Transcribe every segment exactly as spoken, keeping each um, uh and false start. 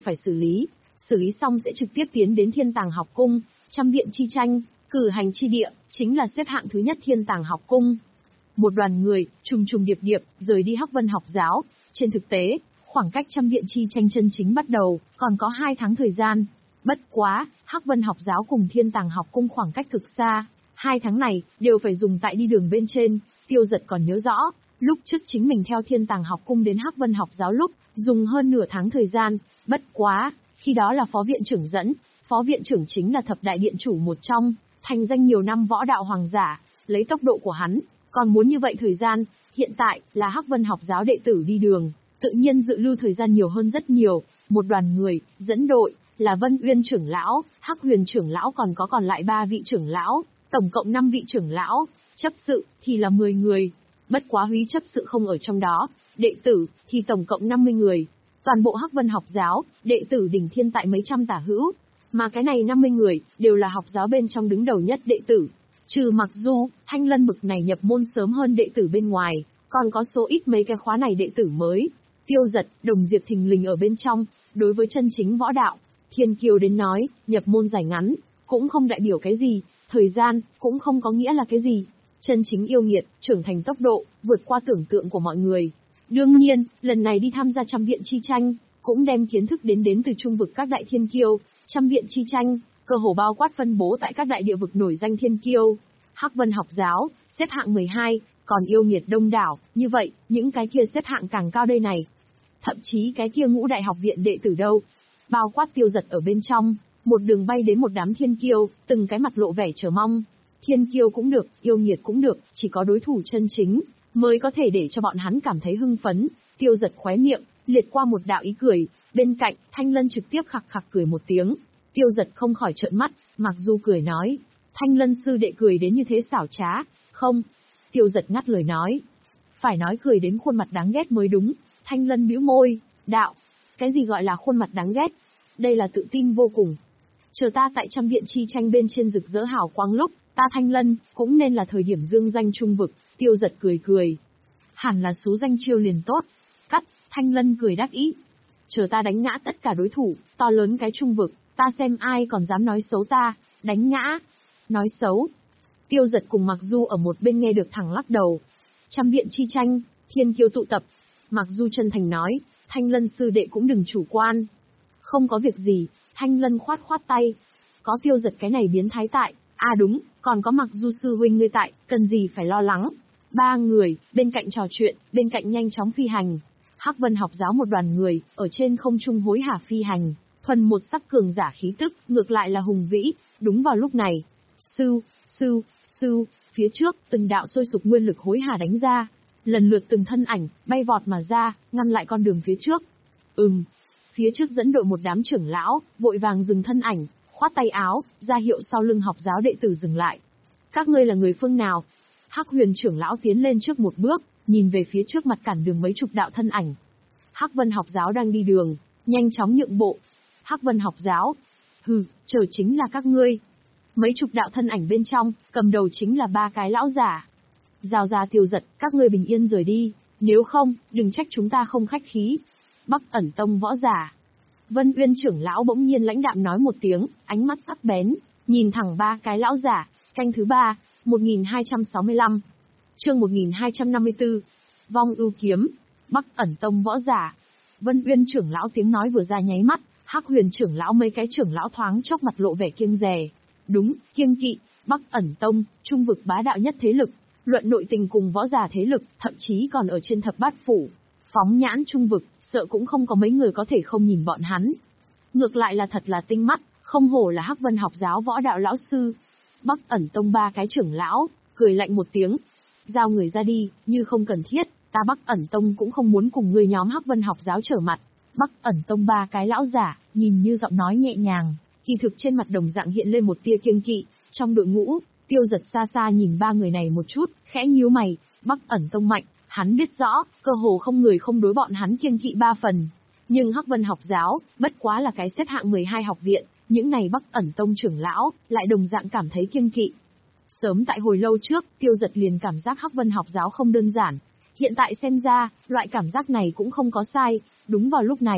phải xử lý, xử lý xong sẽ trực tiếp tiến đến Thiên Tàng học cung, trăm viện chi tranh, cử hành chi địa, chính là xếp hạng thứ nhất Thiên Tàng học cung. Một đoàn người, trùng trùng điệp điệp, rời đi Hắc Vân học giáo. Trên thực tế, khoảng cách trăm viện chi tranh chân chính bắt đầu, còn có hai tháng thời gian. Bất quá, Hắc Vân học giáo cùng Thiên Tàng học cung khoảng cách cực xa. Hai tháng này, đều phải dùng tại đi đường bên trên. Tiêu Giật còn nhớ rõ, lúc trước chính mình theo Thiên Tàng học cung đến Hắc Vân học giáo lúc, dùng hơn nửa tháng thời gian. Bất quá, khi đó là phó viện trưởng dẫn, phó viện trưởng chính là thập đại điện chủ một trong, thành danh nhiều năm võ đạo hoàng giả, lấy tốc độ của hắn, còn muốn như vậy thời gian, hiện tại là Hắc Vân học giáo đệ tử đi đường, tự nhiên dự lưu thời gian nhiều hơn rất nhiều. Một đoàn người, dẫn đội, là Vân Uyên trưởng lão, Hắc Huyền trưởng lão còn có còn lại ba vị trưởng lão, tổng cộng năm vị trưởng lão, chấp sự thì là mười người. Bất quá Húy chấp sự không ở trong đó, đệ tử thì tổng cộng năm mươi người. Toàn bộ Hắc Vân học giáo, đệ tử đỉnh thiên tại mấy trăm tả hữu, mà cái này năm mươi người đều là học giáo bên trong đứng đầu nhất đệ tử. Trừ mặc dù Thanh Lân bực này nhập môn sớm hơn đệ tử bên ngoài, còn có số ít mấy cái khóa này đệ tử mới. Tiêu Giật, Đồng Diệp thình lình ở bên trong, đối với chân chính võ đạo, Thiên Kiêu đến nói, nhập môn dài ngắn, cũng không đại biểu cái gì, thời gian, cũng không có nghĩa là cái gì. Chân chính yêu nghiệt, trưởng thành tốc độ, vượt qua tưởng tượng của mọi người. Đương nhiên, lần này đi tham gia trăm viện chi tranh, cũng đem kiến thức đến đến từ trung vực các đại thiên kiêu, trăm viện chi tranh, cơ hồ bao quát phân bố tại các đại địa vực nổi danh thiên kiêu. Hắc Vân học giáo, xếp hạng mười hai, còn yêu nghiệt đông đảo, như vậy, những cái kia xếp hạng càng cao đây này. Thậm chí cái kia ngũ đại học viện đệ tử đâu, bao quát Tiêu Giật ở bên trong, một đường bay đến một đám thiên kiêu, từng cái mặt lộ vẻ chờ mong. Thiên kiêu cũng được, yêu nghiệt cũng được, chỉ có đối thủ chân chính, mới có thể để cho bọn hắn cảm thấy hưng phấn. Tiêu Giật khóe miệng, liệt qua một đạo ý cười, bên cạnh, Thanh Lân trực tiếp khặc khặc cười một tiếng. Tiêu Giật không khỏi trợn mắt, mặc dù cười nói, Thanh Lân sư đệ cười đến như thế xảo trá, không? Tiêu Giật ngắt lời nói, phải nói cười đến khuôn mặt đáng ghét mới đúng. Thanh Lân bĩu môi, đạo, cái gì gọi là khuôn mặt đáng ghét? Đây là tự tin vô cùng. Chờ ta tại trăm viện chi tranh bên trên rực rỡ hào quang lúc, ta Thanh Lân, cũng nên là thời điểm dương danh trung vực. Tiêu Giật cười cười. Hẳn là số danh chiêu liền tốt. Cắt, Thanh Lân cười đắc ý. Chờ ta đánh ngã tất cả đối thủ, to lớn cái trung vực, ta xem ai còn dám nói xấu ta, đánh ngã. Nói xấu. Tiêu Giật cùng Mặc Du ở một bên nghe được thẳng lắc đầu. Trăm viện chi tranh, thiên kiêu tụ tập. Mặc Du chân thành nói, Thanh Lân sư đệ cũng đừng chủ quan. Không có việc gì, Thanh Lân khoát khoát tay. Có Tiêu Giật cái này biến thái tại, à đúng, còn có Mặc Du sư huynh ngươi tại, cần gì phải lo lắng. Ba người, bên cạnh trò chuyện, bên cạnh nhanh chóng phi hành. Hắc Vân học giáo một đoàn người, ở trên không trung hối hả phi hành, thuần một sắc cường giả khí tức, ngược lại là hùng vĩ. Đúng vào lúc này, sư, sư, sư, phía trước, từng đạo sôi sục nguyên lực hối hả đánh ra. Lần lượt từng thân ảnh, bay vọt mà ra, ngăn lại con đường phía trước. Ừm, phía trước dẫn đội một đám trưởng lão, vội vàng dừng thân ảnh, khoát tay áo, ra hiệu sau lưng học giáo đệ tử dừng lại. Các ngươi là người phương nào? Hắc Huyền trưởng lão tiến lên trước một bước, nhìn về phía trước mặt cản đường mấy chục đạo thân ảnh. Hắc Vân học giáo đang đi đường, nhanh chóng nhượng bộ. Hắc Vân học giáo, hừ, chờ chính là các ngươi. Mấy chục đạo thân ảnh bên trong, cầm đầu chính là ba cái lão giả. Giao ra Tiêu Giật, các ngươi bình yên rời đi, nếu không, đừng trách chúng ta không khách khí. Bắc Ẩn Tông võ giả. Vân Uyên trưởng lão bỗng nhiên lãnh đạm nói một tiếng, ánh mắt sắc bén, nhìn thẳng ba cái lão giả. Canh thứ ba, một nghìn hai trăm sáu mươi lăm. Chương một nghìn hai trăm năm mươi tư. Vong ưu kiếm. Bắc Ẩn Tông võ giả. Vân Uyên trưởng lão tiếng nói vừa ra nháy mắt, Hắc Huyền trưởng lão mấy cái trưởng lão thoáng chốc mặt lộ vẻ kiêng dè. Đúng, kiêng kỵ, Bắc Ẩn Tông, trung vực bá đạo nhất thế lực, luận nội tình cùng võ giả thế lực, thậm chí còn ở trên thập bát phủ. Phóng nhãn trung vực, sợ cũng không có mấy người có thể không nhìn bọn hắn. Ngược lại là thật là tinh mắt, không hổ là Hắc Vân học giáo võ đạo lão sư. Bắc Ẩn Tông ba cái trưởng lão, cười lạnh một tiếng. Giao người ra đi, như không cần thiết, ta Bắc Ẩn Tông cũng không muốn cùng người nhóm Hắc Vân học giáo trở mặt. Bắc Ẩn Tông ba cái lão giả, nhìn như giọng nói nhẹ nhàng, kỳ thực trên mặt đồng dạng hiện lên một tia kiêng kỵ. Trong đội ngũ, Tiêu Giật xa xa nhìn ba người này một chút, khẽ nhíu mày. Bắc Ẩn Tông mạnh, hắn biết rõ, cơ hồ không người không đối bọn hắn kiêng kỵ ba phần. Nhưng Hắc Vân học giáo, bất quá là cái xếp hạng mười hai học viện, những này Bắc Ẩn Tông trưởng lão, lại đồng dạng cảm thấy kiêng kỵ. Sớm tại hồi lâu trước, Tiêu Giật liền cảm giác Hắc Vân học giáo không đơn giản. Hiện tại xem ra, loại cảm giác này cũng không có sai. Đúng vào lúc này,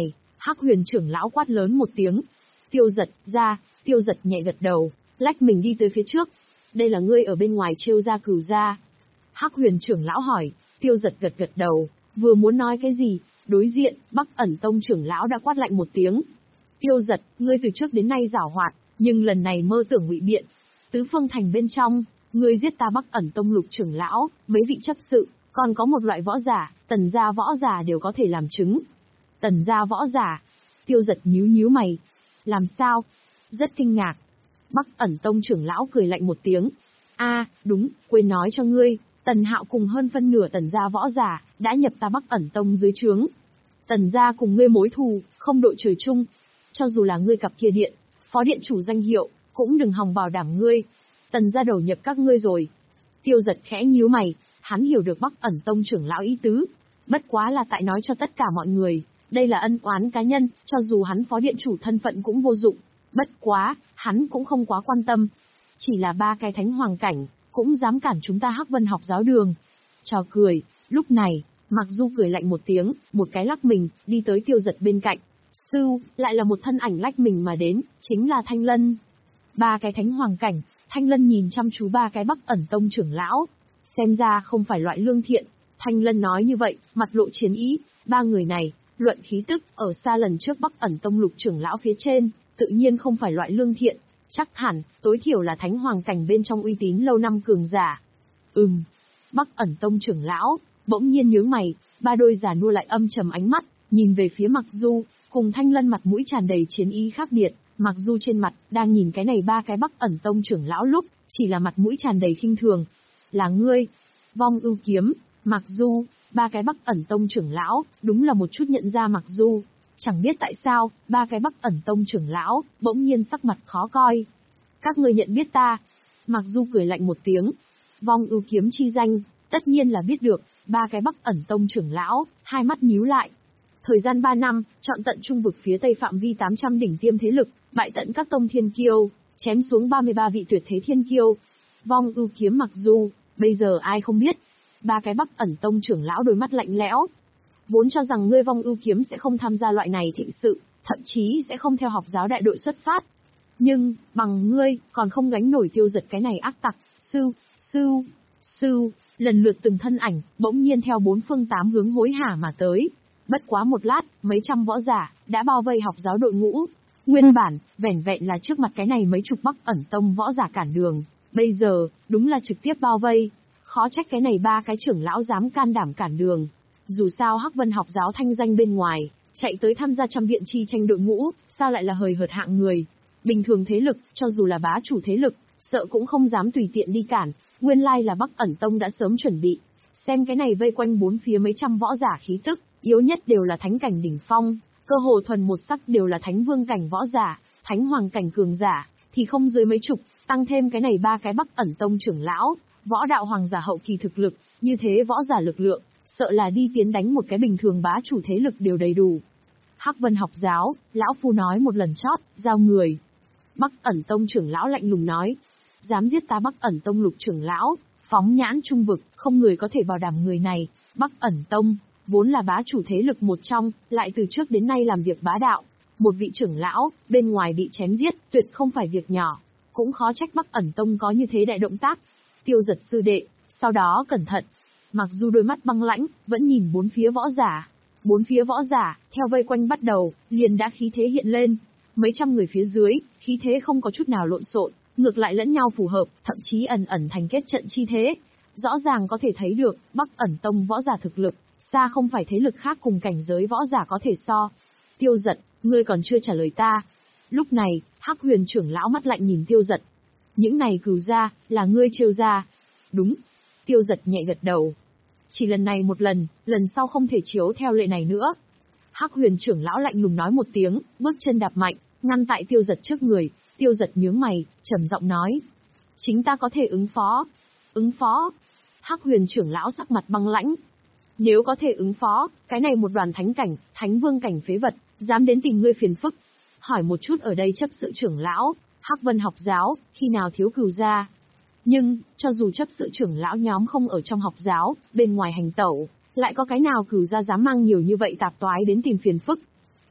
Hắc Huyền trưởng lão quát lớn một tiếng. Tiêu Giật, ra, Tiêu Giật nhẹ gật đầu, lách mình đi tới phía trước. Đây là ngươi ở bên ngoài trêu ra Cửu gia. Hắc Huyền trưởng lão hỏi, Tiêu Giật gật gật đầu, vừa muốn nói cái gì, đối diện, Bắc Ẩn Tông trưởng lão đã quát lạnh một tiếng. Tiêu Giật, ngươi từ trước đến nay giảo hoạt, nhưng lần này mơ tưởng ngụy biện. Tứ phương thành bên trong, ngươi giết ta Bắc Ẩn Tông lục trưởng lão, mấy vị chấp sự, còn có một loại võ giả, Tần gia võ giả đều có thể làm chứng. Tần gia võ giả? Tiêu Giật nhíu nhíu mày. Làm sao? Rất kinh ngạc. Bắc Ẩn Tông trưởng lão cười lạnh một tiếng. A, đúng, quên nói cho ngươi, Tần Hạo cùng hơn phân nửa Tần gia võ giả đã nhập ta Bắc Ẩn Tông dưới trướng. Tần gia cùng ngươi mối thù, không đội trời chung. Cho dù là ngươi cặp kia điện, phó điện chủ danh hiệu, cũng đừng hòng bảo đảm ngươi. Tần gia đầu nhập các ngươi rồi. Tiêu Giật khẽ nhíu mày, hắn hiểu được Bắc Ẩn Tông trưởng lão ý tứ. Bất quá là tại nói cho tất cả mọi người, đây là ân oán cá nhân, cho dù hắn phó điện chủ thân phận cũng vô dụng. Bất quá, hắn cũng không quá quan tâm. Chỉ là ba cái thánh hoàng cảnh, cũng dám cản chúng ta Hắc Vân học giáo đường. Trò cười, lúc này, Mặc Du cười lạnh một tiếng, một cái lắc mình, đi tới Tiêu Giật bên cạnh. Sư, lại là một thân ảnh lách mình mà đến, chính là Thanh Lân. Ba cái thánh hoàng cảnh, Thanh Lân nhìn chăm chú ba cái Bắc Ẩn Tông trưởng lão. Xem ra không phải loại lương thiện. Thanh Lân nói như vậy, mặt lộ chiến ý, ba người này, luận khí tức, ở xa lần trước Bắc Ẩn Tông lục trưởng lão phía trên, tự nhiên không phải loại lương thiện. Chắc hẳn, tối thiểu là thánh hoàng cảnh bên trong uy tín lâu năm cường giả. Ừm. Bắc Ẩn Tông trưởng lão, bỗng nhiên nhướng mày, ba đôi giả nua lại âm trầm ánh mắt, nhìn về phía Mặc Du, cùng Thanh Lân mặt mũi tràn đầy chiến ý khác biệt. Mặc Du trên mặt, đang nhìn cái này ba cái Bắc Ẩn Tông trưởng lão lúc, chỉ là mặt mũi tràn đầy khinh thường. Là ngươi. Vong Ưu Kiếm, Mặc Du, ba cái Bắc Ẩn Tông trưởng lão, đúng là một chút nhận ra Mặc Du. Chẳng biết tại sao, ba cái Bắc Ẩn Tông trưởng lão, bỗng nhiên sắc mặt khó coi. Các ngươi nhận biết ta. Mặc Du cười lạnh một tiếng. Vong Ưu Kiếm chi danh, tất nhiên là biết được, ba cái Bắc Ẩn Tông trưởng lão, hai mắt nhíu lại. Thời gian ba năm, chọn tận trung vực phía tây phạm vi tám trăm đỉnh tiêm thế lực, bại tận các tông thiên kiêu, chém xuống ba mươi ba vị tuyệt thế thiên kiêu. Vong Ưu Kiếm Mặc Du, bây giờ ai không biết. Ba cái Bắc Ẩn Tông trưởng lão đôi mắt lạnh lẽo. Vốn cho rằng ngươi Vong Ưu Kiếm sẽ không tham gia loại này thịnh sự, thậm chí sẽ không theo học giáo đại đội xuất phát. Nhưng, bằng ngươi, còn không gánh nổi Tiêu Giật cái này ác tặc. Sư, sư, sư, lần lượt từng thân ảnh, bỗng nhiên theo bốn phương tám hướng hối hả mà tới. Bất quá một lát, mấy trăm võ giả, đã bao vây học giáo đội ngũ. Nguyên bản, vẻn vẹn là trước mặt cái này mấy chục Bắc Ẩn Tông võ giả cản đường. Bây giờ, đúng là trực tiếp bao vây. Khó trách cái này ba cái trưởng lão dám can đảm cản đường. Dù sao Hắc Vân học giáo thanh danh bên ngoài, chạy tới tham gia trăm viện chi tranh đội ngũ, sao lại là hời hợt hạng người. Bình thường thế lực, cho dù là bá chủ thế lực, sợ cũng không dám tùy tiện đi cản. Nguyên lai là Bắc Ẩn Tông đã sớm chuẩn bị. Xem cái này vây quanh bốn phía mấy trăm võ giả khí tức, yếu nhất đều là thánh cảnh đỉnh phong, cơ hồ thuần một sắc đều là thánh vương cảnh võ giả, thánh hoàng cảnh cường giả, thì không dưới mấy chục, tăng thêm cái này ba cái Bắc Ẩn Tông trưởng lão, võ đạo hoàng giả hậu kỳ thực lực, như thế võ giả lực lượng, sợ là đi tiến đánh một cái bình thường bá chủ thế lực đều đầy đủ. Hắc Vân học giáo, lão phu nói một lần chót, giao người. Bắc Ẩn Tông trưởng lão lạnh lùng nói, dám giết ta Bắc Ẩn Tông lục trưởng lão, phóng nhãn trung vực, không người có thể bảo đảm người này. Bắc Ẩn Tông, vốn là bá chủ thế lực một trong, lại từ trước đến nay làm việc bá đạo. Một vị trưởng lão, bên ngoài bị chém giết, tuyệt không phải việc nhỏ. Cũng khó trách Bắc Ẩn Tông có như thế đại động tác. Tiêu Giật sư đệ, sau đó cẩn thận. Mặc dù đôi mắt băng lãnh, vẫn nhìn bốn phía võ giả. Bốn phía võ giả, theo vây quanh bắt đầu, liền đã khí thế hiện lên. Mấy trăm người phía dưới, khí thế không có chút nào lộn xộn, ngược lại lẫn nhau phù hợp, thậm chí ẩn ẩn thành kết trận chi thế. Rõ ràng có thể thấy được, Bắc Ẩn Tông võ giả thực lực, xa không phải thế lực khác cùng cảnh giới võ giả có thể so. Tiêu Giật, ngươi còn chưa trả lời ta. Lúc này, Hắc Huyền trưởng lão mắt lạnh nhìn Tiêu Giật. Những này Cửu gia, là ngươi trêu ra. Đúng. Tiêu Giật nhẹ gật đầu. Chỉ lần này một lần, lần sau không thể chiếu theo lệ này nữa. Hắc Huyền trưởng lão lạnh lùng nói một tiếng, bước chân đạp mạnh, ngăn tại Tiêu Giật trước người. Tiêu Giật nhướng mày, trầm giọng nói. Chính ta có thể ứng phó. Ứng phó. Hắc Huyền trưởng lão sắc mặt băng lãnh. Nếu có thể ứng phó, cái này một đoàn thánh cảnh, thánh vương cảnh phế vật, dám đến tìm ngươi phiền phức. Hỏi một chút ở đây chấp sự trưởng lão, Hắc Vân học giáo, khi nào thiếu Cửu gia. Nhưng, cho dù chấp sự trưởng lão nhóm không ở trong học giáo, bên ngoài hành tẩu, lại có cái nào Cửu gia dám mang nhiều như vậy tạp toái đến tìm phiền phức.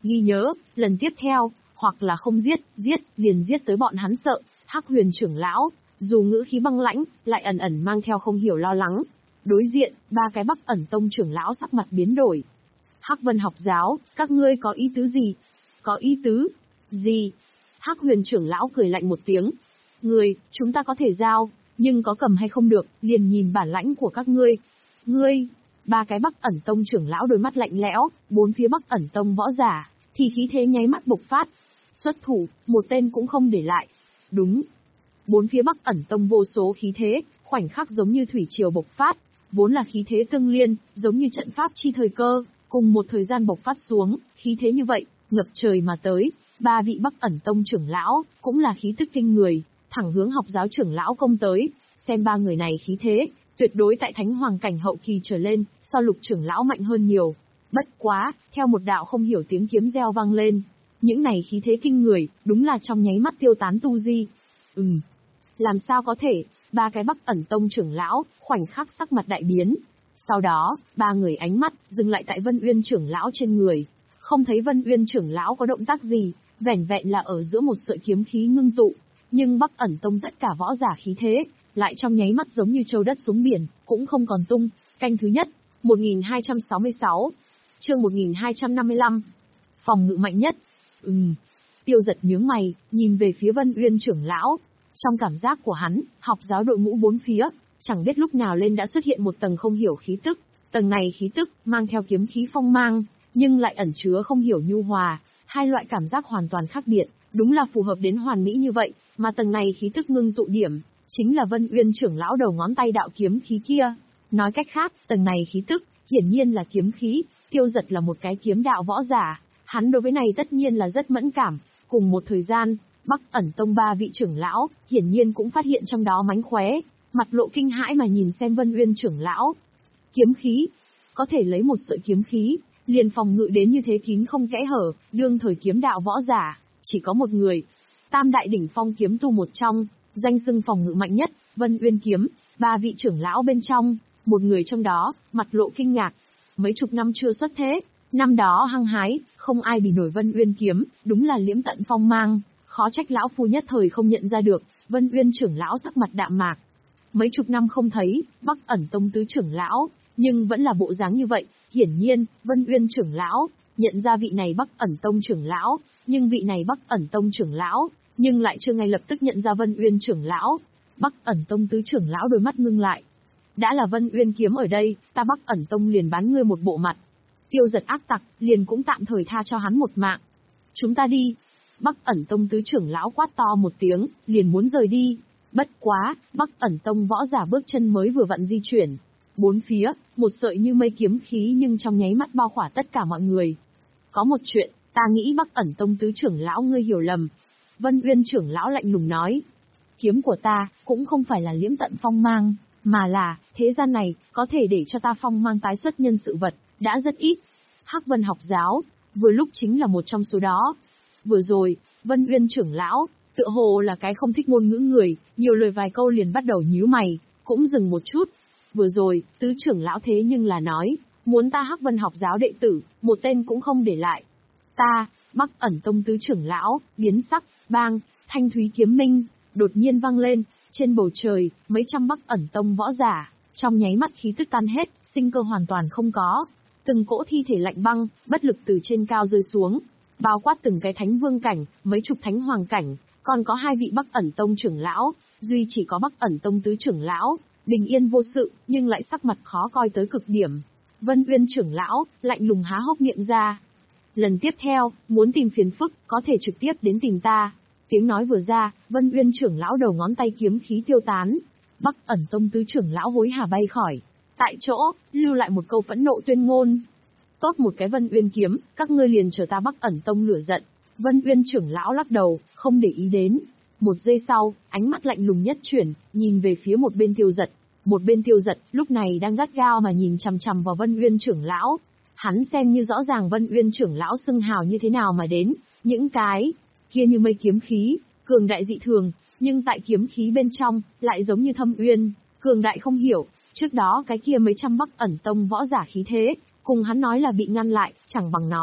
Ghi nhớ, lần tiếp theo, hoặc là không giết, giết, liền giết tới bọn hắn sợ. Hắc Huyền trưởng lão, dù ngữ khí băng lãnh, lại ẩn ẩn mang theo không hiểu lo lắng. Đối diện, ba cái Bắc Ẩn Tông trưởng lão sắc mặt biến đổi. Hắc Vân học giáo, các ngươi có ý tứ gì? Có ý tứ? Gì? Hắc Huyền trưởng lão cười lạnh một tiếng. Người, chúng ta có thể giao, nhưng có cầm hay không được, liền nhìn bản lãnh của các ngươi. Ngươi, ba cái Bắc Ẩn Tông trưởng lão đôi mắt lạnh lẽo, bốn phía Bắc Ẩn Tông võ giả, thì khí thế nháy mắt bộc phát. Xuất thủ, một tên cũng không để lại. Đúng. Bốn phía Bắc Ẩn Tông vô số khí thế, khoảnh khắc giống như thủy triều bộc phát, vốn là khí thế tương liên, giống như trận pháp chi thời cơ, cùng một thời gian bộc phát xuống, khí thế như vậy, ngập trời mà tới. Ba vị Bắc Ẩn Tông trưởng lão, cũng là khí tức kinh người, thẳng hướng học giáo trưởng lão công tới. Xem ba người này khí thế, tuyệt đối tại Thánh Hoàng cảnh hậu kỳ trở lên, so Lục trưởng lão mạnh hơn nhiều. Bất quá, theo một đạo không hiểu tiếng kiếm reo vang lên, những này khí thế kinh người, đúng là trong nháy mắt tiêu tán tu di. Ừm, làm sao có thể? Ba cái Bắc Ẩn Tông trưởng lão, khoảnh khắc sắc mặt đại biến. Sau đó, ba người ánh mắt dừng lại tại Vân Uyên trưởng lão trên người. Không thấy Vân Uyên trưởng lão có động tác gì, vẻn vẹn là ở giữa một sợi kiếm khí ngưng tụ. Nhưng Bắc Ẩn Tông tất cả võ giả khí thế, lại trong nháy mắt giống như châu đất xuống biển, cũng không còn tung. Canh thứ nhất, một nghìn hai trăm sáu mươi sáu, chương một nghìn hai trăm năm mươi lăm. Phòng ngự mạnh nhất. Ừm. Tiêu Giật nhướng mày, nhìn về phía Vân Uyên trưởng lão. Trong cảm giác của hắn, học giáo đội ngũ bốn phía, chẳng biết lúc nào lên đã xuất hiện một tầng không hiểu khí tức. Tầng này khí tức, mang theo kiếm khí phong mang, nhưng lại ẩn chứa không hiểu nhu hòa. Hai loại cảm giác hoàn toàn khác biệt, đúng là phù hợp đến hoàn mỹ như vậy, mà tầng này khí tức ngưng tụ điểm, chính là Vân Uyên trưởng lão đầu ngón tay đạo kiếm khí kia. Nói cách khác, tầng này khí tức, hiển nhiên là kiếm khí. Tiêu Giật là một cái kiếm đạo võ giả, hắn đối với này tất nhiên là rất mẫn cảm. Cùng một thời gian, Bắc Ẩn Tông ba vị trưởng lão, hiển nhiên cũng phát hiện trong đó mánh khóe, mặt lộ kinh hãi mà nhìn xem Vân Uyên trưởng lão. Kiếm khí, có thể lấy một sợi kiếm khí, liền phòng ngự đến như thế kín không kẽ hở, đương thời kiếm đạo võ giả, chỉ có một người. Tam đại đỉnh phong kiếm tu một trong, danh xưng phòng ngự mạnh nhất, Vân Uyên kiếm, ba vị trưởng lão bên trong, một người trong đó, mặt lộ kinh ngạc. Mấy chục năm chưa xuất thế, năm đó hăng hái, không ai bì nổi Vân Uyên kiếm, đúng là liễm tận phong mang, khó trách lão phu nhất thời không nhận ra được. Vân Uyên trưởng lão sắc mặt đạm mạc. Mấy chục năm không thấy, Bắc Ẩn Tông tứ trưởng lão, nhưng vẫn là bộ dáng như vậy. Hiển nhiên, Vân Uyên trưởng lão nhận ra vị này Bắc Ẩn Tông trưởng lão, nhưng vị này Bắc Ẩn Tông trưởng lão, nhưng lại chưa ngay lập tức nhận ra Vân Uyên trưởng lão. Bắc Ẩn Tông tứ trưởng lão đôi mắt ngưng lại. Đã là Vân Uyên kiếm ở đây, ta Bắc Ẩn Tông liền bán ngươi một bộ mặt. Tiêu Giật ác tặc, liền cũng tạm thời tha cho hắn một mạng. Chúng ta đi. Bắc Ẩn Tông tứ trưởng lão quát to một tiếng, liền muốn rời đi. Bất quá, Bắc Ẩn Tông võ giả bước chân mới vừa vặn di chuyển. Bốn phía, một sợi như mây kiếm khí nhưng trong nháy mắt bao khỏa tất cả mọi người. Có một chuyện, ta nghĩ Bắc Ẩn Tông tứ trưởng lão ngươi hiểu lầm. Vân Uyên trưởng lão lạnh lùng nói. Kiếm của ta, cũng không phải là liễm tận phong mang, mà là, thế gian này, có thể để cho ta phong mang tái xuất nhân sự vật, đã rất ít. Hắc Vân học giáo, vừa lúc chính là một trong số đó. Vừa rồi, Vân Uyên trưởng lão, tựa hồ là cái không thích ngôn ngữ người, nhiều lời vài câu liền bắt đầu nhíu mày, cũng dừng một chút. Vừa rồi, tứ trưởng lão thế nhưng là nói, muốn ta Hắc Vân học giáo đệ tử, một tên cũng không để lại. Ta, Bắc Ẩn Tông tứ trưởng lão, biến sắc, bang, thanh thúy kiếm minh, đột nhiên vang lên, trên bầu trời, mấy trăm Bắc Ẩn Tông võ giả, trong nháy mắt khí tức tan hết, sinh cơ hoàn toàn không có. Từng cỗ thi thể lạnh băng, bất lực từ trên cao rơi xuống, bao quát từng cái thánh vương cảnh, mấy chục thánh hoàng cảnh, còn có hai vị Bắc Ẩn Tông trưởng lão, duy chỉ có Bắc Ẩn Tông tứ trưởng lão, bình yên vô sự, nhưng lại sắc mặt khó coi tới cực điểm. Vân Uyên trưởng lão, lạnh lùng há hốc miệng ra. Lần tiếp theo, muốn tìm phiền phức, có thể trực tiếp đến tìm ta. Tiếng nói vừa ra, Vân Uyên trưởng lão đầu ngón tay kiếm khí tiêu tán. Bắc Ẩn Tông tứ trưởng lão hối hả bay khỏi. Tại chỗ, lưu lại một câu phẫn nộ tuyên ngôn. Tốt một cái Vân Uyên kiếm, các ngươi liền chờ ta Bắc Ẩn Tông lửa giận. Vân Uyên trưởng lão lắc đầu, không để ý đến. Một giây sau, ánh mắt lạnh lùng nhất chuyển, nhìn về phía một bên Tiêu Giật. Một bên Tiêu Giật, lúc này đang gắt gao mà nhìn chằm chằm vào Vân Uyên trưởng lão. Hắn xem như rõ ràng Vân Uyên trưởng lão xưng hào như thế nào mà đến, những cái kia như mây kiếm khí, cường đại dị thường, nhưng tại kiếm khí bên trong, lại giống như thâm uyên, cường đại không hiểu. Trước đó cái kia mấy trăm Bắc Ẩn Tông võ giả khí thế, cùng hắn nói là bị ngăn lại, chẳng bằng nói,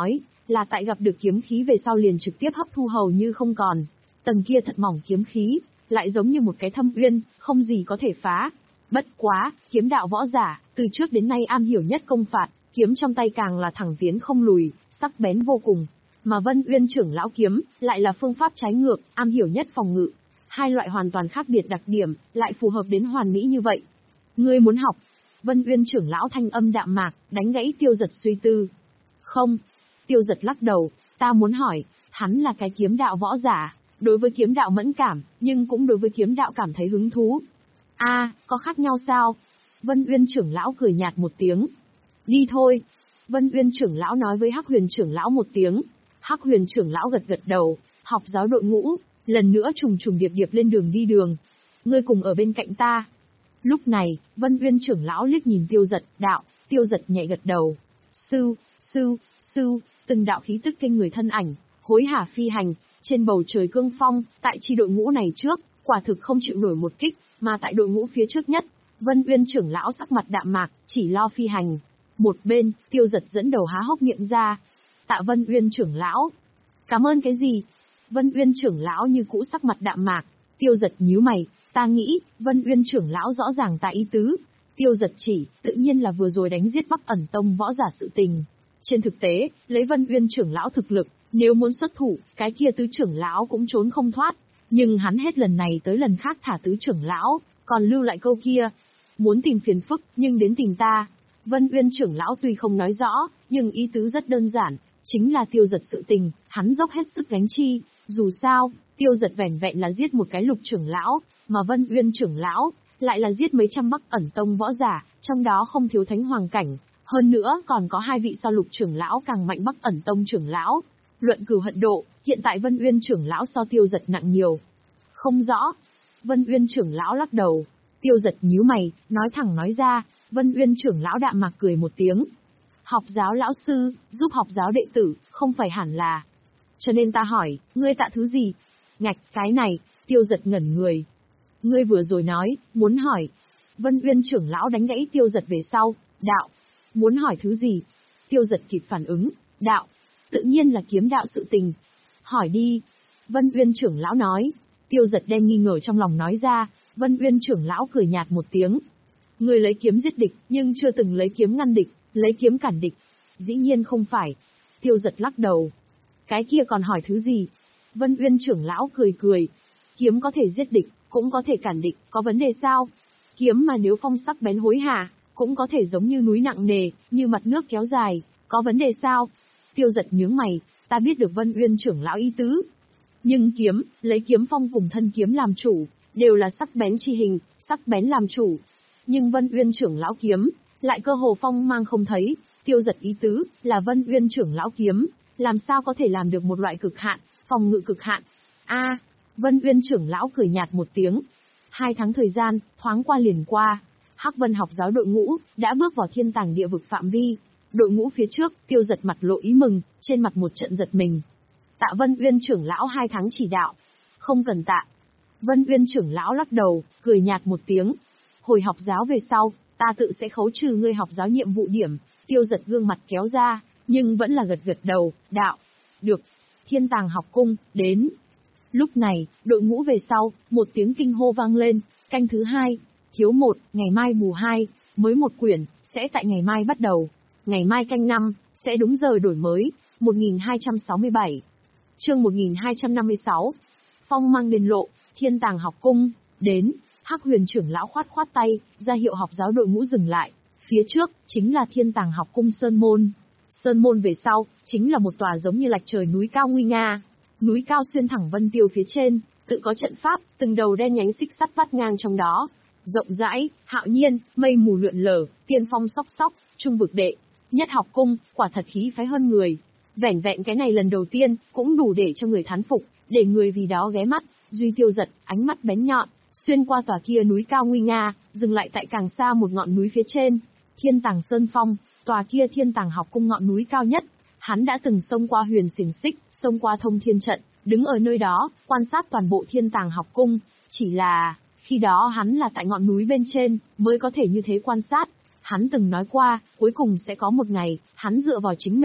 là tại gặp được kiếm khí về sau liền trực tiếp hấp thu hầu như không còn. Tầng kia thật mỏng kiếm khí, lại giống như một cái thâm uyên, không gì có thể phá. Bất quá, kiếm đạo võ giả, từ trước đến nay am hiểu nhất công phạt, kiếm trong tay càng là thẳng tiến không lùi, sắc bén vô cùng. Mà Vân Uyên trưởng lão kiếm, lại là phương pháp trái ngược, am hiểu nhất phòng ngự. Hai loại hoàn toàn khác biệt đặc điểm, lại phù hợp đến hoàn mỹ như vậy. Ngươi muốn học? Vân Uyên trưởng lão thanh âm đạm mạc, đánh gãy Tiêu Giật suy tư. Không. Tiêu Giật lắc đầu, ta muốn hỏi, hắn là cái kiếm đạo võ giả, đối với kiếm đạo mẫn cảm, nhưng cũng đối với kiếm đạo cảm thấy hứng thú. A, à, có khác nhau sao? Vân Uyên trưởng lão cười nhạt một tiếng. Đi thôi. Vân Uyên trưởng lão nói với Hắc Huyền trưởng lão một tiếng. Hắc Huyền trưởng lão gật gật đầu, học giáo đội ngũ, lần nữa trùng trùng điệp điệp lên đường đi đường. Ngươi cùng ở bên cạnh ta. Lúc này, Vân Uyên trưởng lão liếc nhìn Tiêu Giật, đạo, Tiêu Giật nhẹ gật đầu. Sư, sư, sư, từng đạo khí tức kinh người thân ảnh, hối hả phi hành, trên bầu trời cương phong, tại chi đội ngũ này trước, quả thực không chịu nổi một kích, mà tại đội ngũ phía trước nhất, Vân Uyên trưởng lão sắc mặt đạm mạc, chỉ lo phi hành. Một bên, Tiêu Giật dẫn đầu há hốc miệng ra. Tạ Vân Uyên trưởng lão. Cảm ơn cái gì? Vân Uyên trưởng lão như cũ sắc mặt đạm mạc. Tiêu Giật nhíu mày, ta nghĩ, Vân Uyên trưởng lão rõ ràng tại ý tứ. Tiêu Giật chỉ, tự nhiên là vừa rồi đánh giết Bắc Ẩn Tông võ giả sự tình. Trên thực tế, lấy Vân Uyên trưởng lão thực lực, nếu muốn xuất thủ, cái kia tứ trưởng lão cũng trốn không thoát. Nhưng hắn hết lần này tới lần khác thả tứ trưởng lão, còn lưu lại câu kia. Muốn tìm phiền phức, nhưng đến tìm ta. Vân Uyên trưởng lão tuy không nói rõ, nhưng ý tứ rất đơn giản, chính là Tiêu Giật sự tình, hắn dốc hết sức gánh chi. Dù sao, Tiêu Giật vẻn vẹn là giết một cái lục trưởng lão, mà Vân Uyên trưởng lão lại là giết mấy trăm Bắc Ẩn Tông võ giả, trong đó không thiếu thánh hoàng cảnh, hơn nữa còn có hai vị so lục trưởng lão càng mạnh Bắc Ẩn Tông trưởng lão. Luận cừu hận độ, hiện tại Vân Uyên trưởng lão so Tiêu Giật nặng nhiều. Không rõ. Vân Uyên trưởng lão lắc đầu. Tiêu Giật nhíu mày, nói thẳng nói ra. Vân Uyên trưởng lão đạm mạc cười một tiếng. Học giáo lão sư, giúp học giáo đệ tử, không phải hẳn là. Cho nên ta hỏi, ngươi tạ thứ gì? Ngạch, cái này, Tiêu Giật ngẩn người. Ngươi vừa rồi nói, muốn hỏi. Vân Uyên trưởng lão đánh gãy Tiêu Giật về sau, đạo. Muốn hỏi thứ gì? Tiêu Giật kịp phản ứng, đạo. Tự nhiên là kiếm đạo sự tình. Hỏi đi. Vân Uyên trưởng lão nói. Tiêu Giật đem nghi ngờ trong lòng nói ra. Vân Uyên trưởng lão cười nhạt một tiếng. Người lấy kiếm giết địch, nhưng chưa từng lấy kiếm ngăn địch, lấy kiếm cản địch. Dĩ nhiên không phải. Tiêu Giật lắc đầu. Cái kia còn hỏi thứ gì? Vân Uyên trưởng lão cười cười. Kiếm có thể giết địch, cũng có thể cản địch, có vấn đề sao? Kiếm mà nếu phong sắc bén hối hả, cũng có thể giống như núi nặng nề, như mặt nước kéo dài, có vấn đề sao? Tiêu Giật nhướng mày, ta biết được Vân Uyên trưởng lão ý tứ. Nhưng kiếm, lấy kiếm phong cùng thân kiếm làm chủ, đều là sắc bén chi hình, sắc bén làm chủ. Nhưng Vân Uyên trưởng lão kiếm, lại cơ hồ phong mang không thấy. Tiêu Giật ý tứ, là Vân Uyên trưởng lão kiếm, làm sao có thể làm được một loại cực hạn, phòng ngự cực hạn. A, Vân Uyên trưởng lão cười nhạt một tiếng. Hai tháng thời gian, thoáng qua liền qua. Hắc Vân học giáo đội ngũ, đã bước vào thiên tàng địa vực phạm vi. Đội ngũ phía trước, Tiêu Giật mặt lộ ý mừng, trên mặt một trận giật mình. Tạ Vân Uyên trưởng lão hai tháng chỉ đạo. Không cần tạ. Vân Uyên trưởng lão lắc đầu, cười nhạt một tiếng. Hồi học giáo về sau, ta tự sẽ khấu trừ ngươi học giáo nhiệm vụ điểm. Tiêu Giật gương mặt kéo ra, nhưng vẫn là gật gật đầu, đạo. Được. Thiên tàng học cung, đến. Lúc này, đội ngũ về sau, một tiếng kinh hô vang lên, canh thứ hai, thiếu một, ngày mai bù hai, mới một quyển, sẽ tại ngày mai bắt đầu. Ngày mai canh năm, sẽ đúng giờ đổi mới, một nghìn hai trăm sáu mươi bảy. Chương một nghìn hai trăm năm mươi sáu. Phong mang đền lộ, thiên tàng học cung, đến. Hắc Huyền trưởng lão khoát khoát tay, ra hiệu học giáo đội ngũ dừng lại. Phía trước, chính là thiên tàng học cung Sơn Môn. Sơn Môn về sau, chính là một tòa giống như lạch trời núi cao nguy nga. Núi cao xuyên thẳng vân tiêu phía trên, tự có trận pháp, từng đầu đen nhánh xích sắt vắt ngang trong đó. Rộng rãi, hạo nhiên, mây mù lượn lờ, tiên phong sóc sóc, trung vực đệ. Nhất học cung, quả thật khí phái hơn người. Vẻn vẹn cái này lần đầu tiên, cũng đủ để cho người thán phục, để người vì đó ghé mắt. Duy Tiêu Giật, ánh mắt bén nhọn, xuyên qua tòa kia núi cao nguy nga, dừng lại tại càng xa một ngọn núi phía trên. Thiên Tàng Sơn Phong, tòa kia thiên tàng học cung ngọn núi cao nhất. Hắn đã từng xông qua huyền xiềng xích, xông qua thông thiên trận, đứng ở nơi đó, quan sát toàn bộ thiên tàng học cung. Chỉ là, khi đó hắn là tại ngọn núi bên trên, mới có thể như thế quan sát. Hắn từng nói qua, cuối cùng sẽ có một ngày, hắn dựa vào chính mình,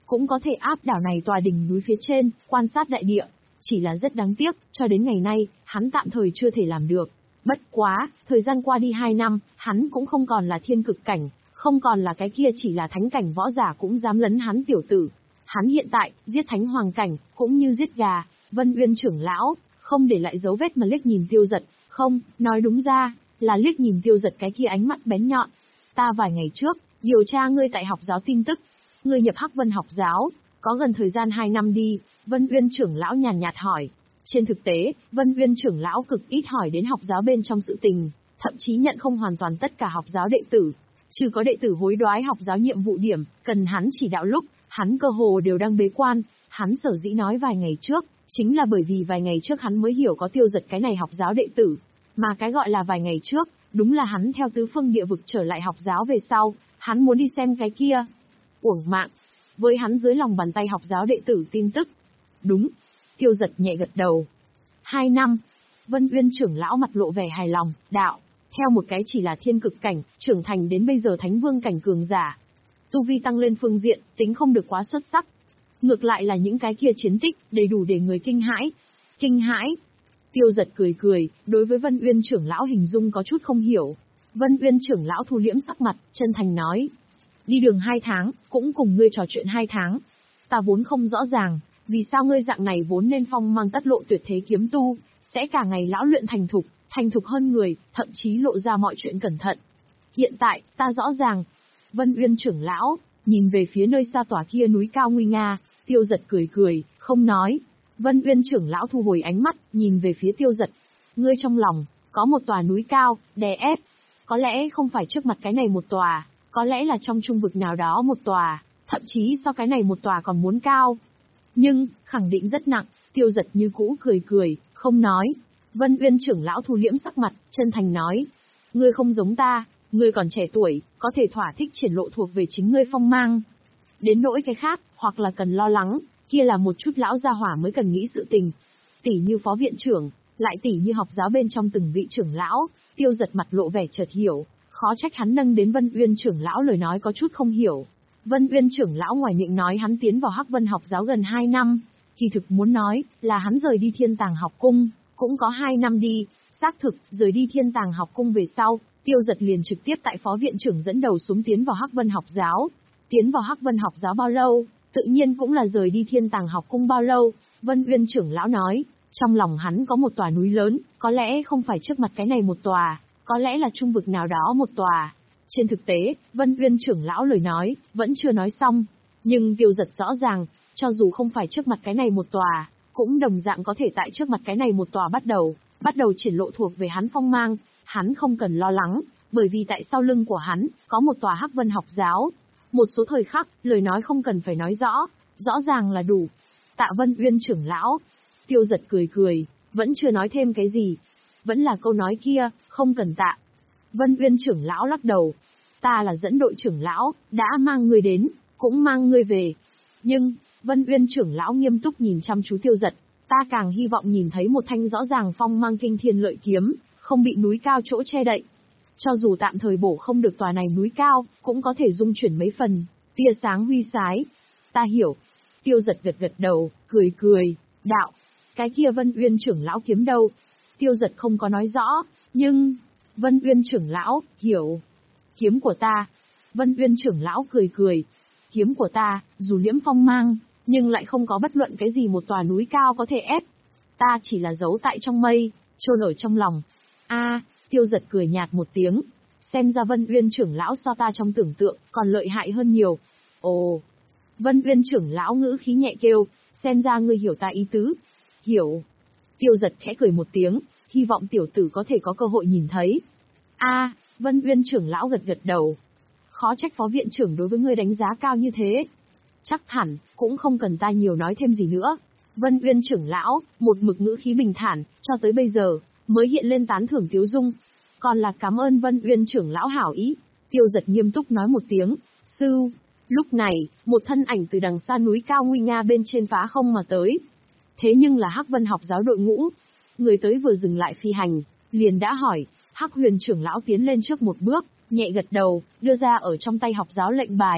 cũng có thể áp đảo này tòa đỉnh núi phía trên, quan sát đại địa. Chỉ là rất đáng tiếc, cho đến ngày nay, hắn tạm thời chưa thể làm được. Bất quá, thời gian qua đi hai năm, hắn cũng không còn là thiên cực cảnh, không còn là cái kia chỉ là thánh cảnh võ giả cũng dám lấn hắn tiểu tử. Hắn hiện tại, giết thánh hoàng cảnh, cũng như giết gà. Vân Uyên trưởng lão, không để lại dấu vết mà liếc nhìn Tiêu Dật, không, nói đúng ra, là liếc nhìn Tiêu Dật cái kia ánh mắt bén nhọn. Ta vài ngày trước, điều tra ngươi tại học giáo tin tức. Ngươi nhập Hắc Vân học giáo, có gần thời gian hai năm đi, Vân Uyên trưởng lão nhàn nhạt hỏi. Trên thực tế, Vân Uyên trưởng lão cực ít hỏi đến học giáo bên trong sự tình, thậm chí nhận không hoàn toàn tất cả học giáo đệ tử. Trừ có đệ tử hối đoái học giáo nhiệm vụ điểm, cần hắn chỉ đạo lúc, hắn cơ hồ đều đang bế quan. Hắn sở dĩ nói vài ngày trước, chính là bởi vì vài ngày trước hắn mới hiểu có Tiêu Dật cái này học giáo đệ tử. Mà cái gọi là vài ngày trước, đúng là hắn theo tứ phương địa vực trở lại học giáo về sau, hắn muốn đi xem cái kia. Uổng mạng. Với hắn dưới lòng bàn tay học giáo đệ tử tin tức. Đúng. Tiêu Dật nhẹ gật đầu. Hai năm. Vân Uyên trưởng lão mặt lộ vẻ hài lòng, đạo. Theo một cái chỉ là thiên cực cảnh, trưởng thành đến bây giờ thánh vương cảnh cường giả. Tu vi tăng lên phương diện, tính không được quá xuất sắc. Ngược lại là những cái kia chiến tích, đầy đủ để người kinh hãi. Kinh hãi. Tiêu Dật cười cười, đối với Vân Uyên trưởng lão hình dung có chút không hiểu. Vân Uyên trưởng lão thu liễm sắc mặt, chân thành nói. Đi đường hai tháng, cũng cùng ngươi trò chuyện hai tháng. Ta vốn không rõ ràng, vì sao ngươi dạng này vốn nên phong mang tất lộ tuyệt thế kiếm tu, sẽ cả ngày lão luyện thành thục, thành thục hơn người, thậm chí lộ ra mọi chuyện cẩn thận. Hiện tại, ta rõ ràng. Vân Uyên trưởng lão, nhìn về phía nơi xa tòa kia núi cao nguy nga, Tiêu Dật cười cười, không nói. Vân Uyên trưởng lão thu hồi ánh mắt, nhìn về phía Tiêu Dật. Ngươi trong lòng, có một tòa núi cao, đè ép. Có lẽ không phải trước mặt cái này một tòa, có lẽ là trong trung vực nào đó một tòa, thậm chí so cái này một tòa còn muốn cao. Nhưng, khẳng định rất nặng, Tiêu Dật như cũ cười cười, không nói. Vân Uyên trưởng lão thu liễm sắc mặt, chân thành nói. Ngươi không giống ta, ngươi còn trẻ tuổi, có thể thỏa thích triển lộ thuộc về chính ngươi phong mang. Đến nỗi cái khác, hoặc là cần lo lắng, kia là một chút lão gia hỏa mới cần nghĩ sự tình. Tỷ như phó viện trưởng, lại tỷ như học giáo bên trong từng vị trưởng lão. Tiêu Dật mặt lộ vẻ chợt hiểu, khó trách hắn nâng đến Vân Uyên trưởng lão lời nói có chút không hiểu. Vân Uyên trưởng lão ngoài miệng nói hắn tiến vào Hắc Vân học giáo gần hai năm, kỳ thực muốn nói là hắn rời đi Thiên Tàng học cung, cũng có hai năm đi. Xác thực, rời đi Thiên Tàng học cung về sau, Tiêu Dật liền trực tiếp tại phó viện trưởng dẫn đầu xuống tiến vào Hắc Vân học giáo. Tiến vào Hắc Vân học giáo bao lâu, tự nhiên cũng là rời đi Thiên Tàng học cung bao lâu. Vân Uyên trưởng lão nói, trong lòng hắn có một tòa núi lớn, có lẽ không phải trước mặt cái này một tòa, có lẽ là trung vực nào đó một tòa. Trên thực tế, Vân Uyên trưởng lão lời nói, vẫn chưa nói xong. Nhưng Tiêu Dật rõ ràng, cho dù không phải trước mặt cái này một tòa, cũng đồng dạng có thể tại trước mặt cái này một tòa bắt đầu, bắt đầu triển lộ thuộc về hắn phong mang. Hắn không cần lo lắng, bởi vì tại sau lưng của hắn, có một tòa Hắc Vân học giáo. Một số thời khắc, lời nói không cần phải nói rõ, rõ ràng là đủ. Tạ Vân Uyên trưởng lão. Tiêu Dật cười cười, vẫn chưa nói thêm cái gì. Vẫn là câu nói kia, không cần tạ. Vân Uyên trưởng lão lắc đầu. Ta là dẫn đội trưởng lão, đã mang ngươi đến, cũng mang ngươi về. Nhưng, Vân Uyên trưởng lão nghiêm túc nhìn chăm chú Tiêu Dật. Ta càng hy vọng nhìn thấy một thanh rõ ràng phong mang kinh thiên lợi kiếm, không bị núi cao chỗ che đậy. Cho dù tạm thời bổ không được tòa này núi cao, cũng có thể dung chuyển mấy phần, tia sáng huy sái. Ta hiểu. Tiêu Dật gật gật đầu, cười cười, đạo. Cái kia Vân Uyên trưởng lão kiếm đâu? Tiêu Dật không có nói rõ, nhưng... Vân Uyên trưởng lão, hiểu. Kiếm của ta. Vân Uyên trưởng lão cười cười. Kiếm của ta, dù liễm phong mang, nhưng lại không có bất luận cái gì một tòa núi cao có thể ép. Ta chỉ là giấu tại trong mây, chôn ở trong lòng. A, Tiêu Dật cười nhạt một tiếng. Xem ra Vân Uyên trưởng lão so ta trong tưởng tượng, còn lợi hại hơn nhiều. Ồ. Vân Uyên trưởng lão ngữ khí nhẹ kêu, xem ra ngươi hiểu ta ý tứ. Hiểu. Tiêu Dật khẽ cười một tiếng, hy vọng tiểu tử có thể có cơ hội nhìn thấy. A, à, Vân Uyên trưởng lão gật gật đầu. Khó trách phó viện trưởng đối với ngươi đánh giá cao như thế. Chắc hẳn, cũng không cần ta nhiều nói thêm gì nữa. Vân Uyên trưởng lão, một mực ngữ khí bình thản, cho tới bây giờ, mới hiện lên tán thưởng tiếu dung. Còn là cảm ơn Vân Uyên trưởng lão hảo ý. Tiêu Dật nghiêm túc nói một tiếng, sư. Lúc này, một thân ảnh từ đằng xa núi cao nguy nga bên trên phá không mà tới. Thế nhưng là Hắc Vân học giáo đội ngũ. Người tới vừa dừng lại phi hành, liền đã hỏi. Hắc Huyền trưởng lão tiến lên trước một bước, nhẹ gật đầu, đưa ra ở trong tay học giáo lệnh bài.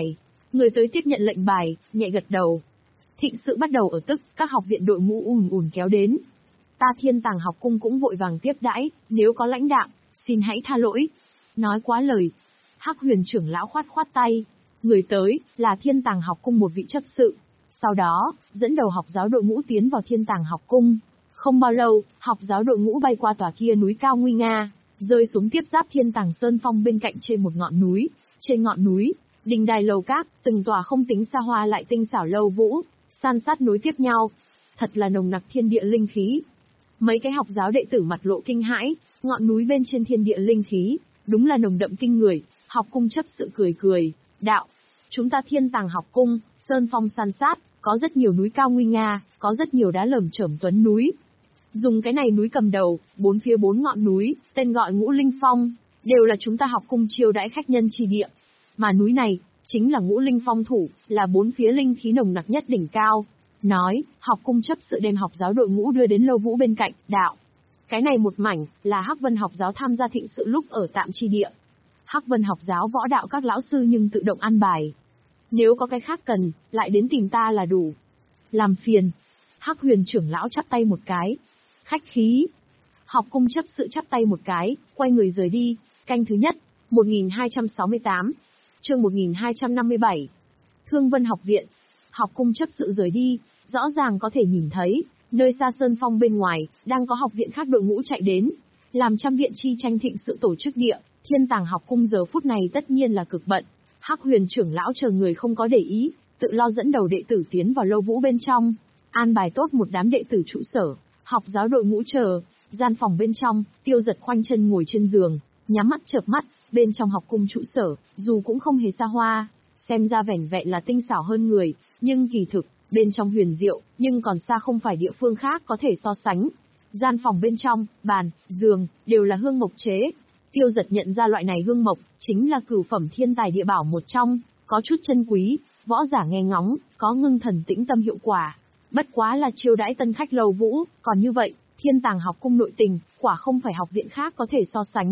Người tới tiếp nhận lệnh bài, nhẹ gật đầu. Thịnh sự bắt đầu ở tức, các học viện đội ngũ ùn ùn kéo đến. Ta Thiên Tàng học cung cũng vội vàng tiếp đãi, nếu có lãnh đạm, xin hãy tha lỗi. Nói quá lời. Hắc Huyền trưởng lão khoát khoát tay. Người tới, là Thiên Tàng học cung một vị chấp sự. Sau đó, dẫn đầu học giáo đội ngũ tiến vào Thiên Tàng học cung. Không bao lâu, học giáo đội ngũ bay qua tòa kia núi cao nguy nga, rơi xuống tiếp giáp Thiên Tàng Sơn Phong bên cạnh trên một ngọn núi. Trên ngọn núi, đình đài lầu các, từng tòa không tính xa hoa lại tinh xảo lâu vũ, san sát nối tiếp nhau. Thật là nồng nặc thiên địa linh khí. Mấy cái học giáo đệ tử mặt lộ kinh hãi, ngọn núi bên trên thiên địa linh khí, đúng là nồng đậm kinh người. Học cung chấp sự cười cười, đạo, chúng ta Thiên Tàng học cung, sơn phong san sát, có rất nhiều núi cao nguy nga, có rất nhiều đá lởm chởm tuấn núi. Dùng cái này núi cầm đầu, bốn phía bốn ngọn núi, tên gọi Ngũ Linh Phong, đều là chúng ta học cung chiêu đãi khách nhân chi địa. Mà núi này, chính là Ngũ Linh Phong thủ, là bốn phía linh khí nồng nặc nhất đỉnh cao. Nói, học cung chấp sự đem học giáo đội ngũ đưa đến lâu vũ bên cạnh, đạo. Cái này một mảnh, là Hắc Vân học giáo tham gia thịnh sự lúc ở tạm chi địa. Hắc Vân học giáo võ đạo các lão sư nhưng tự động an bài. Nếu có cái khác cần, lại đến tìm ta là đủ. Làm phiền. Hắc Huyền trưởng lão chắp tay một cái. Khách khí. Học cung chấp sự chắp tay một cái, quay người rời đi. Canh thứ nhất, một nghìn hai trăm sáu mươi tám. Chương một nghìn hai trăm năm mươi bảy. Thương Vân học viện. Học cung chấp sự rời đi, rõ ràng có thể nhìn thấy, nơi xa sơn phong bên ngoài, đang có học viện khác đội ngũ chạy đến. Làm trăm viện chi tranh thịnh sự tổ chức địa, Thiên Tàng học cung giờ phút này tất nhiên là cực bận. Hắc Huyền trưởng lão chờ người không có để ý, tự lo dẫn đầu đệ tử tiến vào lâu vũ bên trong, an bài tốt một đám đệ tử trụ sở, học giáo đội ngũ chờ. Gian phòng bên trong, Tiêu Giật khoanh chân ngồi trên giường, nhắm mắt chợp mắt. Bên trong học cung trụ sở, dù cũng không hề xa hoa, xem ra vẻn vẹn là tinh xảo hơn người, nhưng kỳ thực, bên trong huyền diệu, nhưng còn xa không phải địa phương khác có thể so sánh. Gian phòng bên trong, bàn, giường, đều là hương mộc chế. Tiêu Giật nhận ra loại này hương mộc, chính là cửu phẩm thiên tài địa bảo một trong, có chút chân quý, võ giả nghe ngóng, có ngưng thần tĩnh tâm hiệu quả. Bất quá là chiêu đãi tân khách lầu vũ, còn như vậy, Thiên Tàng học cung nội tình, quả không phải học viện khác có thể so sánh.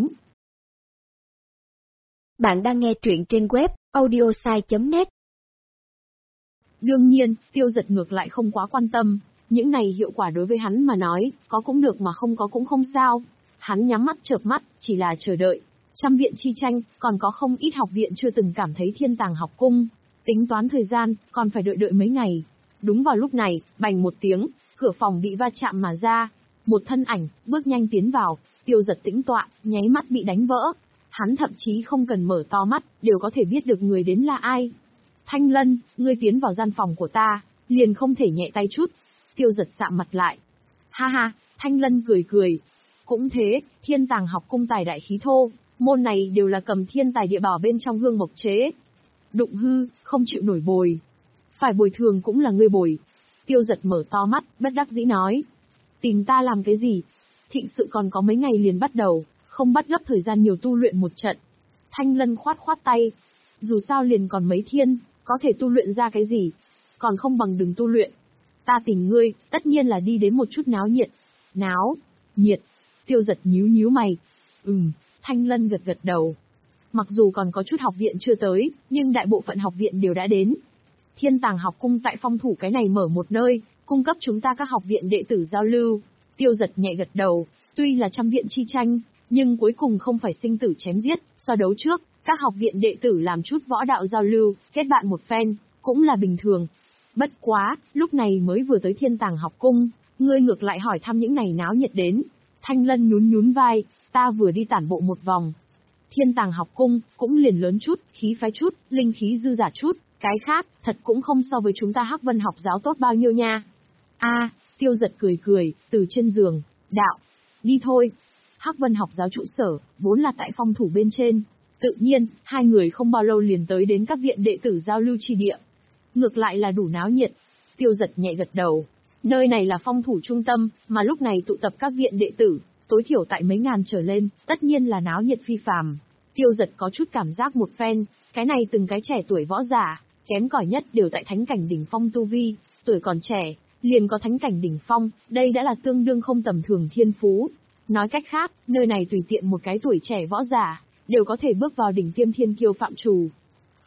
Bạn đang nghe truyện trên web audiosai chấm net. Đương nhiên, Tiêu Giật ngược lại không quá quan tâm, những này hiệu quả đối với hắn mà nói, có cũng được mà không có cũng không sao. Hắn nhắm mắt chợp mắt, chỉ là chờ đợi. Trăm viện chi tranh, còn có không ít học viện chưa từng cảm thấy Thiên Tàng học cung. Tính toán thời gian, còn phải đợi đợi mấy ngày. Đúng vào lúc này, bành một tiếng, cửa phòng bị va chạm mà ra. Một thân ảnh, bước nhanh tiến vào, Tiêu Giật tĩnh tọa, nháy mắt bị đánh vỡ. Hắn thậm chí không cần mở to mắt, đều có thể biết được người đến là ai. Thanh Lân, ngươi tiến vào gian phòng của ta, liền không thể nhẹ tay chút. Tiêu Giật sạm mặt lại. Ha ha, Thanh Lân cười cười. Cũng thế, Thiên Tàng học cung tài đại khí thô, môn này đều là cầm thiên tài địa bảo bên trong hương mộc chế. Đụng hư, không chịu nổi bồi. Phải bồi thường cũng là ngươi bồi. Tiêu Giật mở to mắt, bất đắc dĩ nói. Tìm ta làm cái gì? Thịnh sự còn có mấy ngày liền bắt đầu, không bắt gấp thời gian nhiều tu luyện một trận. Thanh Lân khoát khoát tay. Dù sao liền còn mấy thiên, có thể tu luyện ra cái gì? Còn không bằng đừng tu luyện. Ta tìm ngươi, tất nhiên là đi đến một chút náo nhiệt. Náo? Nhiệt? Tiêu Giật nhíu nhíu mày. Ừm, Thanh Lân gật gật đầu. Mặc dù còn có chút học viện chưa tới, nhưng đại bộ phận học viện đều đã đến. Thiên Tàng học cung tại phong thủ cái này mở một nơi, cung cấp chúng ta các học viện đệ tử giao lưu. Tiêu Giật nhẹ gật đầu, tuy là trăm viện chi tranh, nhưng cuối cùng không phải sinh tử chém giết, so đấu trước, các học viện đệ tử làm chút võ đạo giao lưu, kết bạn một phen, cũng là bình thường. Bất quá, lúc này mới vừa tới Thiên Tàng học cung, ngươi ngược lại hỏi thăm những này náo nhiệt đến. Thanh Lân nhún nhún vai, ta vừa đi tản bộ một vòng. Thiên Tàng học cung, cũng liền lớn chút, khí phái chút, linh khí dư giả chút, cái khác, thật cũng không so với chúng ta Hắc Vân học giáo tốt bao nhiêu nha. A, Tiêu Giật cười cười, từ trên giường, đạo, đi thôi. Hắc Vân học giáo trụ sở, vốn là tại phong thủ bên trên. Tự nhiên, hai người không bao lâu liền tới đến các viện đệ tử giao lưu chi địa. Ngược lại là đủ náo nhiệt. Tiêu Giật nhẹ gật đầu. Nơi này là phong thủ trung tâm, mà lúc này tụ tập các viện đệ tử, tối thiểu tại mấy ngàn trở lên, tất nhiên là náo nhiệt phi phàm. Tiêu Giật có chút cảm giác một phen, cái này từng cái trẻ tuổi võ giả, kém cỏi nhất đều tại thánh cảnh đỉnh phong tu vi, tuổi còn trẻ, liền có thánh cảnh đỉnh phong, đây đã là tương đương không tầm thường thiên phú. Nói cách khác, nơi này tùy tiện một cái tuổi trẻ võ giả, đều có thể bước vào đỉnh tiêm thiên kiêu phạm trù.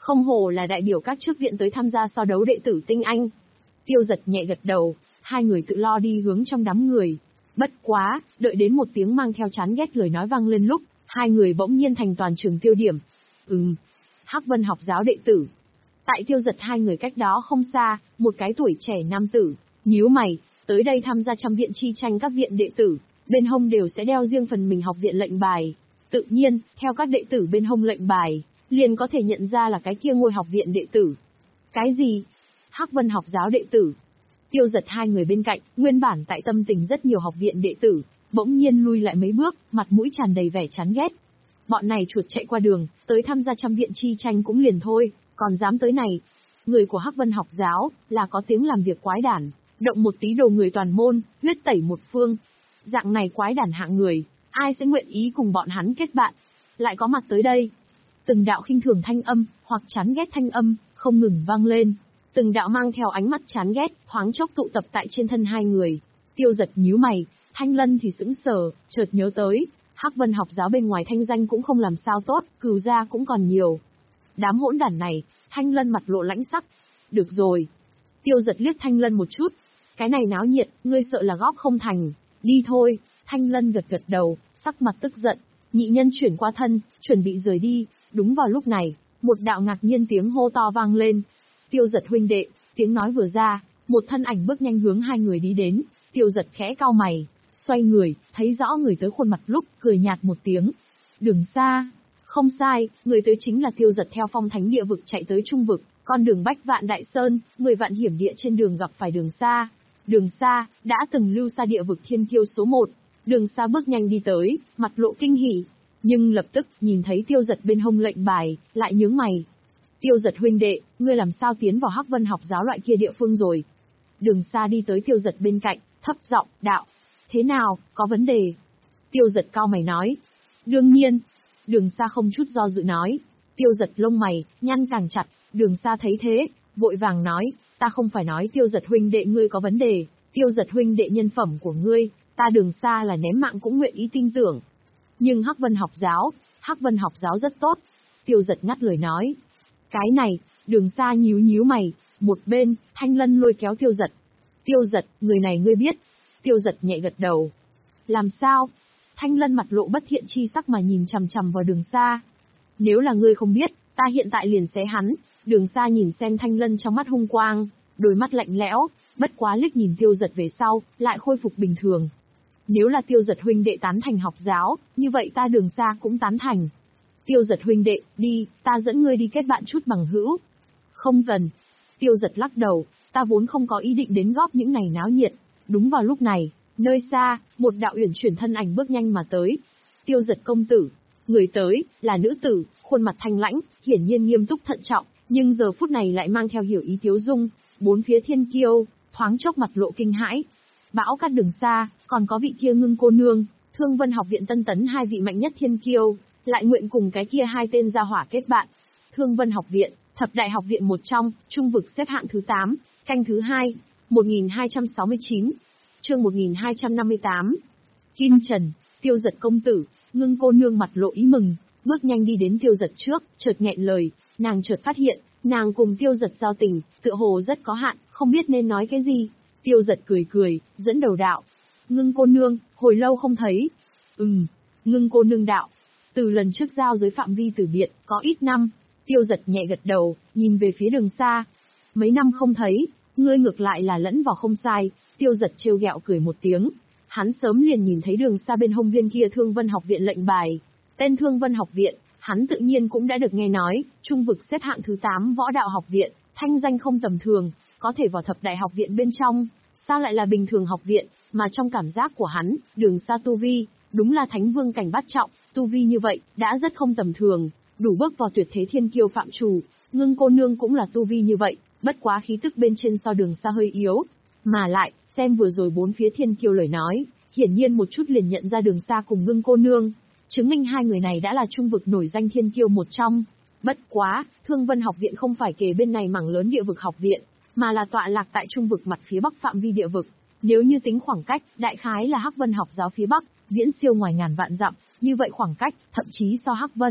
Không hổ là đại biểu các chức viện tới tham gia so đấu đệ tử tinh anh. Tiêu Giật nhẹ gật đầu, hai người tự lo đi hướng trong đám người. Bất quá, đợi đến một tiếng mang theo chán ghét lời nói vang lên lúc, hai người bỗng nhiên thành toàn trường tiêu điểm. Ừm, Hắc Vân học giáo đệ tử. Tại Tiêu Giật hai người cách đó không xa, một cái tuổi trẻ nam tử, nhíu mày, tới đây tham gia trăm viện chi tranh các viện đệ tử, bên hông đều sẽ đeo riêng phần mình học viện lệnh bài. Tự nhiên, theo các đệ tử bên hông lệnh bài, liền có thể nhận ra là cái kia ngôi học viện đệ tử. Cái gì? Hắc Vân học giáo đệ tử. Tiêu Giật hai người bên cạnh, nguyên bản tại tâm tình rất nhiều học viện đệ tử, bỗng nhiên lui lại mấy bước, mặt mũi tràn đầy vẻ chán ghét. Bọn này chuột chạy qua đường, tới tham gia trăm viện chi tranh cũng liền thôi, còn dám tới này. Người của Hắc Vân học giáo, là có tiếng làm việc quái đản, động một tí đồ người toàn môn, huyết tẩy một phương. Dạng này quái đản hạng người, ai sẽ nguyện ý cùng bọn hắn kết bạn, lại có mặt tới đây. Từng đạo khinh thường thanh âm, hoặc chán ghét thanh âm, không ngừng vang lên. Từng đạo mang theo ánh mắt chán ghét, thoáng chốc tụ tập tại trên thân hai người. Tiêu Giật nhíu mày, Thanh Lân thì sững sờ, chợt nhớ tới, Hắc Vân học giáo bên ngoài thanh danh cũng không làm sao tốt, cừu gia cũng còn nhiều. Đám hỗn đản này, Thanh Lân mặt lộ lãnh sắc. Được rồi. Tiêu Giật liếc Thanh Lân một chút. Cái này náo nhiệt, ngươi sợ là góp không thành. Đi thôi. Thanh Lân gật gật đầu, sắc mặt tức giận. Nhị nhân chuyển qua thân, chuẩn bị rời đi. Đúng vào lúc này, một đạo ngạc nhiên tiếng hô to vang lên. Tiêu Giật huynh đệ, tiếng nói vừa ra, một thân ảnh bước nhanh hướng hai người đi đến. Tiêu Giật khẽ cau mày, xoay người, thấy rõ người tới khuôn mặt lúc, cười nhạt một tiếng. Đường Sa. Không sai, người tới chính là Tiêu Giật theo phong thánh địa vực chạy tới trung vực, con đường bách vạn đại sơn, mười vạn hiểm địa trên đường gặp phải Đường Sa. Đường Sa, đã từng lưu xa địa vực thiên kiêu số một. Đường Sa bước nhanh đi tới, mặt lộ kinh hỉ. Nhưng lập tức, nhìn thấy Tiêu Giật bên hông lệnh bài, lại nhướng mày. Tiêu Giật huynh đệ, ngươi làm sao tiến vào Hắc Vân học giáo loại kia địa phương rồi? Đường Sa đi tới Tiêu Giật bên cạnh, thấp giọng, đạo. Thế nào, có vấn đề? Tiêu Giật cau mày nói. Đương nhiên. Đường Sa không chút do dự nói. Tiêu Giật lông mày, nhăn càng chặt. Đường Sa thấy thế, vội vàng nói, ta không phải nói Tiêu Giật huynh đệ ngươi có vấn đề, Tiêu Giật huynh đệ nhân phẩm của ngươi, ta Đường Sa là ném mạng cũng nguyện ý tin tưởng. Nhưng Hắc Vân học giáo, Hắc Vân học giáo rất tốt. Tiêu Giật ngắt lời nói. Cái này, Đường Sa nhíu nhíu mày, một bên, Thanh Lân lôi kéo Tiêu Giật. Tiêu Giật, người này ngươi biết. Tiêu Giật nhẹ gật đầu. Làm sao? Thanh Lân mặt lộ bất thiện chi sắc mà nhìn chằm chằm vào Đường Sa. Nếu là ngươi không biết, ta hiện tại liền xé hắn. Đường Sa nhìn xem Thanh Lân trong mắt hung quang, đôi mắt lạnh lẽo, bất quá liếc nhìn Tiêu Giật về sau, lại khôi phục bình thường. Nếu là Tiêu Giật huynh đệ tán thành học giáo, như vậy ta Đường Sa cũng tán thành. Tiêu Giật huynh đệ, đi, ta dẫn ngươi đi kết bạn chút bằng hữu. Không cần. Tiêu Giật lắc đầu, ta vốn không có ý định đến góp những ngày náo nhiệt. Đúng vào lúc này, nơi xa, một đạo uyển chuyển thân ảnh bước nhanh mà tới. Tiêu Giật công tử. Người tới, là nữ tử, khuôn mặt thanh lãnh, hiển nhiên nghiêm túc thận trọng, nhưng giờ phút này lại mang theo hiểu ý tiếu dung. Bốn phía thiên kiêu, thoáng chốc mặt lộ kinh hãi. Bão Cát Đường Sa, còn có vị kia Ngưng cô nương, Thương Vân học viện Tân Tấn hai vị mạnh nhất thiên kiêu, lại nguyện cùng cái kia hai tên gia hỏa kết bạn. Thương Vân học viện, thập đại học viện một trong, trung vực xếp hạng thứ tám, canh thứ hai, một nghìn hai trăm sáu mươi chín, chương một nghìn hai trăm năm mươi tám. Kim Trần, Tiêu Giật công tử. Ngưng cô nương mặt lộ ý mừng, bước nhanh đi đến Tiêu Giật trước, chợt nghẹn lời, nàng chợt phát hiện, nàng cùng Tiêu Giật giao tình, tựa hồ rất có hạn, không biết nên nói cái gì. Tiêu Giật cười cười, dẫn đầu đạo. Ngưng cô nương, hồi lâu không thấy. Ừm, Ngưng cô nương đạo. Từ lần trước giao giới phạm vi tử biệt, có ít năm. Tiêu Giật nhẹ gật đầu, nhìn về phía Đường Sa. Mấy năm không thấy, ngươi ngược lại là lẫn vào không sai. Tiêu Giật trêu ghẹo cười một tiếng. Hắn sớm liền nhìn thấy Đường Sa bên hông viên kia Thương Vân học viện lệnh bài. Tên Thương Vân học viện, hắn tự nhiên cũng đã được nghe nói, trung vực xếp hạng thứ tám võ đạo học viện, thanh danh không tầm thường, có thể vào thập đại học viện bên trong. Sao lại là bình thường học viện, mà trong cảm giác của hắn, Đường Sa tu vi, đúng là thánh vương cảnh bát trọng, tu vi như vậy, đã rất không tầm thường, đủ bước vào tuyệt thế thiên kiêu phạm trù. Ngưng cô nương cũng là tu vi như vậy, bất quá khí tức bên trên so Đường Sa hơi yếu. Mà lại, xem vừa rồi bốn phía thiên kiêu lời nói, hiển nhiên một chút liền nhận ra Đường Sa cùng Ngưng cô nương, chứng minh hai người này đã là trung vực nổi danh thiên kiêu một trong. Bất quá, Thương Vân học viện không phải kề bên này mảng lớn địa vực học viện, mà là tọa lạc tại trung vực mặt phía bắc phạm vi địa vực. Nếu như tính khoảng cách, đại khái là Hắc Vân học giáo phía bắc, viễn siêu ngoài ngàn vạn dặm, như vậy khoảng cách, thậm chí so Hắc Vân,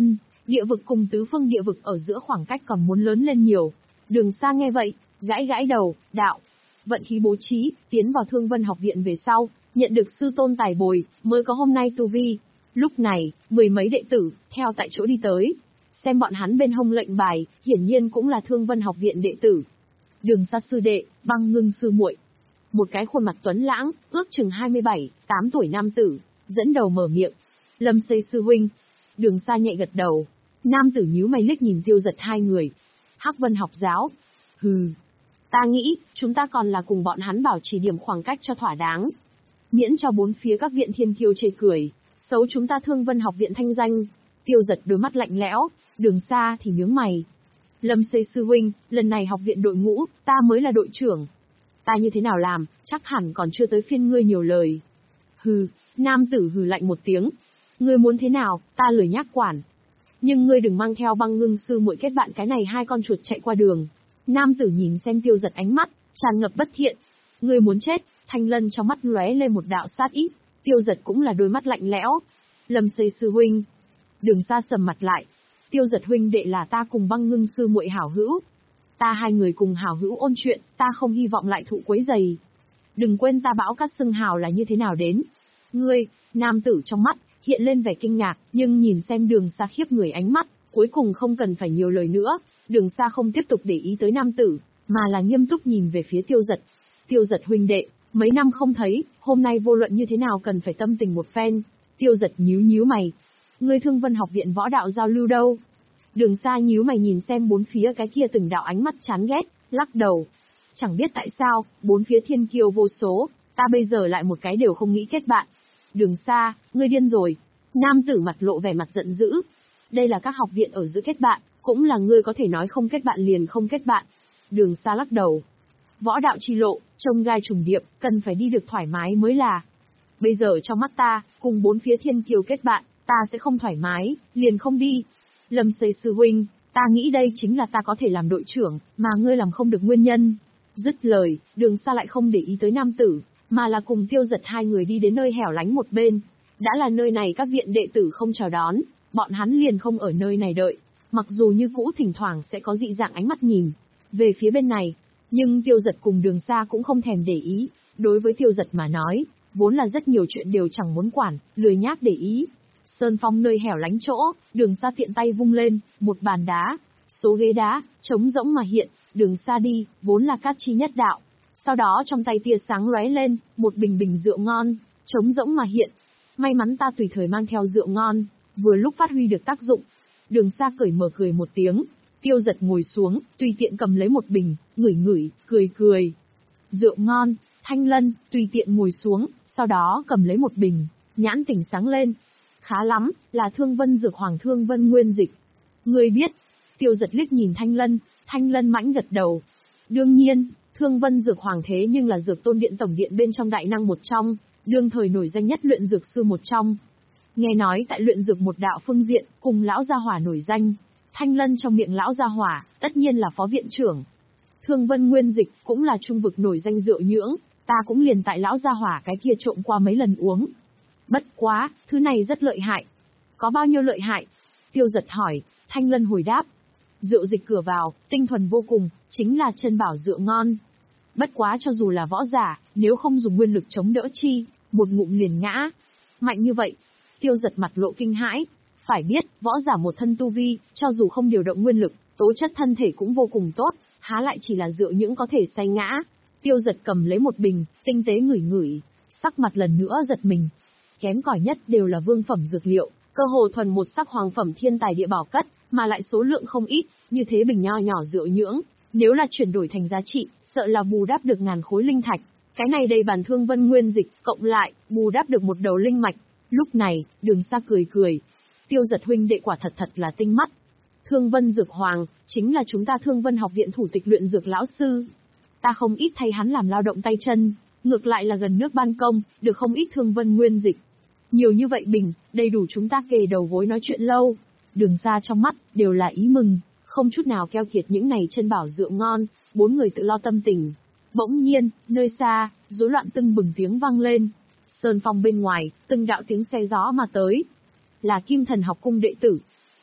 Địa vực cùng tứ phương địa vực ở giữa khoảng cách còn muốn lớn lên nhiều. Đường Sa nghe vậy, gãi gãi đầu, đạo. Vận khí bố trí, tiến vào Thương Vân học viện về sau, nhận được sư tôn tài bồi, mới có hôm nay tu vi. Lúc này, mười mấy đệ tử, theo tại chỗ đi tới. Xem bọn hắn bên hông lệnh bài, hiển nhiên cũng là Thương Vân học viện đệ tử. Đường Sa sư đệ, Băng Ngưng sư muội. Một cái khuôn mặt tuấn lãng, ước chừng hai mươi bảy, tám tuổi nam tử, dẫn đầu mở miệng. Lâm Xây sư huynh. Đường Sa nhẹ gật đầu. Nam tử nhíu mày liếc nhìn Tiêu Giật hai người. Hắc Vân học giáo. Hừ. Ta nghĩ, chúng ta còn là cùng bọn hắn bảo trì điểm khoảng cách cho thỏa đáng. Miễn cho bốn phía các viện thiên kiêu chê cười, xấu chúng ta Thương Vân học viện thanh danh. Tiêu Giật đôi mắt lạnh lẽo, Đường Sa thì nhướng mày. Lâm Xây sư huynh, lần này học viện đội ngũ, ta mới là đội trưởng. Ta như thế nào làm, chắc hẳn còn chưa tới phiên ngươi nhiều lời. Hừ, nam tử hừ lạnh một tiếng. Ngươi muốn thế nào, ta lười nhác quản. Nhưng ngươi đừng mang theo Băng Ngưng sư muội kết bạn cái này hai con chuột chạy qua đường. Nam tử nhìn xem Tiêu Giật ánh mắt, tràn ngập bất thiện. Ngươi muốn chết, Thanh Lân trong mắt lóe lên một đạo sát ý. Tiêu Giật cũng là đôi mắt lạnh lẽo. Lâm Xây sư huynh. Đường Sa sầm mặt lại. Tiêu Giật huynh đệ là ta cùng Băng Ngưng sư muội hảo hữu. Ta hai người cùng hảo hữu ôn chuyện, ta không hy vọng lại thụ quấy rầy. Đừng quên ta Bão Cát xưng hào là như thế nào đến. Ngươi, nam tử trong mắt hiện lên vẻ kinh ngạc, nhưng nhìn xem Đường Sa khiếp người ánh mắt, cuối cùng không cần phải nhiều lời nữa. Đường Sa không tiếp tục để ý tới nam tử, mà là nghiêm túc nhìn về phía Tiêu Giật. Tiêu Giật huynh đệ, mấy năm không thấy, hôm nay vô luận như thế nào cần phải tâm tình một phen. Tiêu Giật nhíu nhíu mày. Ngươi Thương Vân học viện võ đạo giao lưu đâu? Đường Sa nhíu mày nhìn xem bốn phía cái kia từng đạo ánh mắt chán ghét, lắc đầu. Chẳng biết tại sao, bốn phía thiên kiêu vô số, ta bây giờ lại một cái đều không nghĩ kết bạn. Đường Sa, ngươi điên rồi. Nam tử mặt lộ vẻ mặt giận dữ. Đây là các học viện ở giữa kết bạn, cũng là ngươi có thể nói không kết bạn liền không kết bạn. Đường Sa lắc đầu. Võ đạo chi lộ, trông gai trùng điệp, cần phải đi được thoải mái mới là. Bây giờ trong mắt ta, cùng bốn phía thiên kiêu kết bạn, ta sẽ không thoải mái, liền không đi. Lâm Xây sư huynh, ta nghĩ đây chính là ta có thể làm đội trưởng, mà ngươi làm không được nguyên nhân. Dứt lời, Đường Sa lại không để ý tới nam tử, mà là cùng Tiêu Giật hai người đi đến nơi hẻo lánh một bên. Đã là nơi này các viện đệ tử không chào đón, bọn hắn liền không ở nơi này đợi. Mặc dù như cũ thỉnh thoảng sẽ có dị dạng ánh mắt nhìn về phía bên này, nhưng Tiêu Giật cùng Đường Sa cũng không thèm để ý. Đối với Tiêu Giật mà nói, vốn là rất nhiều chuyện đều chẳng muốn quản, lười nhác để ý. Sơn phong nơi hẻo lánh chỗ, Đường Sa tiện tay vung lên, một bàn đá, số ghế đá, trống rỗng mà hiện. Đường Sa đi, vốn là cát chi nhất đạo. Sau đó trong tay tia sáng lóe lên, một bình bình rượu ngon, trống rỗng mà hiện. May mắn ta tùy thời mang theo rượu ngon, vừa lúc phát huy được tác dụng. Đường Sa cởi mở cười một tiếng, Tiêu Giật ngồi xuống, tùy tiện cầm lấy một bình, ngửi ngửi, cười cười. Rượu ngon, Thanh Lân, tùy tiện ngồi xuống, sau đó cầm lấy một bình, nhãn tỉnh sáng lên. Khá lắm, là Thương Vân dược hoàng Thương Vân nguyên dịch. Ngươi biết? Tiêu Giật liếc nhìn Thanh Lân, Thanh Lân mãnh gật đầu. Đương nhiên, Thương Vân dược hoàng thế nhưng là dược tôn điện tổng điện bên trong đại năng một trong, đương thời nổi danh nhất luyện dược sư một trong. Nghe nói tại luyện dược một đạo phương diện, cùng lão gia hỏa nổi danh. Thanh Lân trong miệng lão gia hỏa, tất nhiên là phó viện trưởng. Thương Vân nguyên dịch cũng là trung vực nổi danh rượu nhưỡng, ta cũng liền tại lão gia hỏa cái kia trộm qua mấy lần uống. Bất quá, thứ này rất lợi hại. Có bao nhiêu lợi hại? Tiêu Giật hỏi, Thanh Lân hồi đáp. Rượu dịch cửa vào, tinh thuần vô cùng, chính là chân bảo rượu ngon. Bất quá cho dù là võ giả, nếu không dùng nguyên lực chống đỡ chi, một ngụm liền ngã. Mạnh như vậy. Tiêu Giật mặt lộ kinh hãi. Phải biết, võ giả một thân tu vi, cho dù không điều động nguyên lực, tố chất thân thể cũng vô cùng tốt, há lại chỉ là rượu những có thể say ngã. Tiêu Giật cầm lấy một bình, tinh tế ngửi ngửi, sắc mặt lần nữa giật mình. Kém cỏi nhất đều là vương phẩm dược liệu, cơ hồ thuần một sắc hoàng phẩm thiên tài địa bảo cất, mà lại số lượng không ít, như thế bình nho nhỏ rượu nhưỡng, nếu là chuyển đổi thành giá trị, sợ là bù đắp được ngàn khối linh thạch. Cái này đầy bản Thương Vân nguyên dịch, cộng lại, bù đắp được một đầu linh mạch. Lúc này, Đường Sa cười cười. Tiêu Giật huynh đệ quả thật thật là tinh mắt. Thương Vân Dược Hoàng, chính là chúng ta Thương Vân học viện thủ tịch luyện dược lão sư. Ta không ít thay hắn làm lao động tay chân, ngược lại là gần nước ban công, được không ít Thương Vân nguyên dịch. Nhiều như vậy bình, đầy đủ chúng ta kề đầu gối nói chuyện lâu. Đường Sa trong mắt, đều là ý mừng, không chút nào keo kiệt những này chân bảo rượu ngon, bốn người tự lo tâm tình. Bỗng nhiên, nơi xa, rối loạn tưng bừng tiếng vang lên. Sơn phong bên ngoài, từng đạo tiếng xe gió mà tới. Là Kim Thần học cung đệ tử.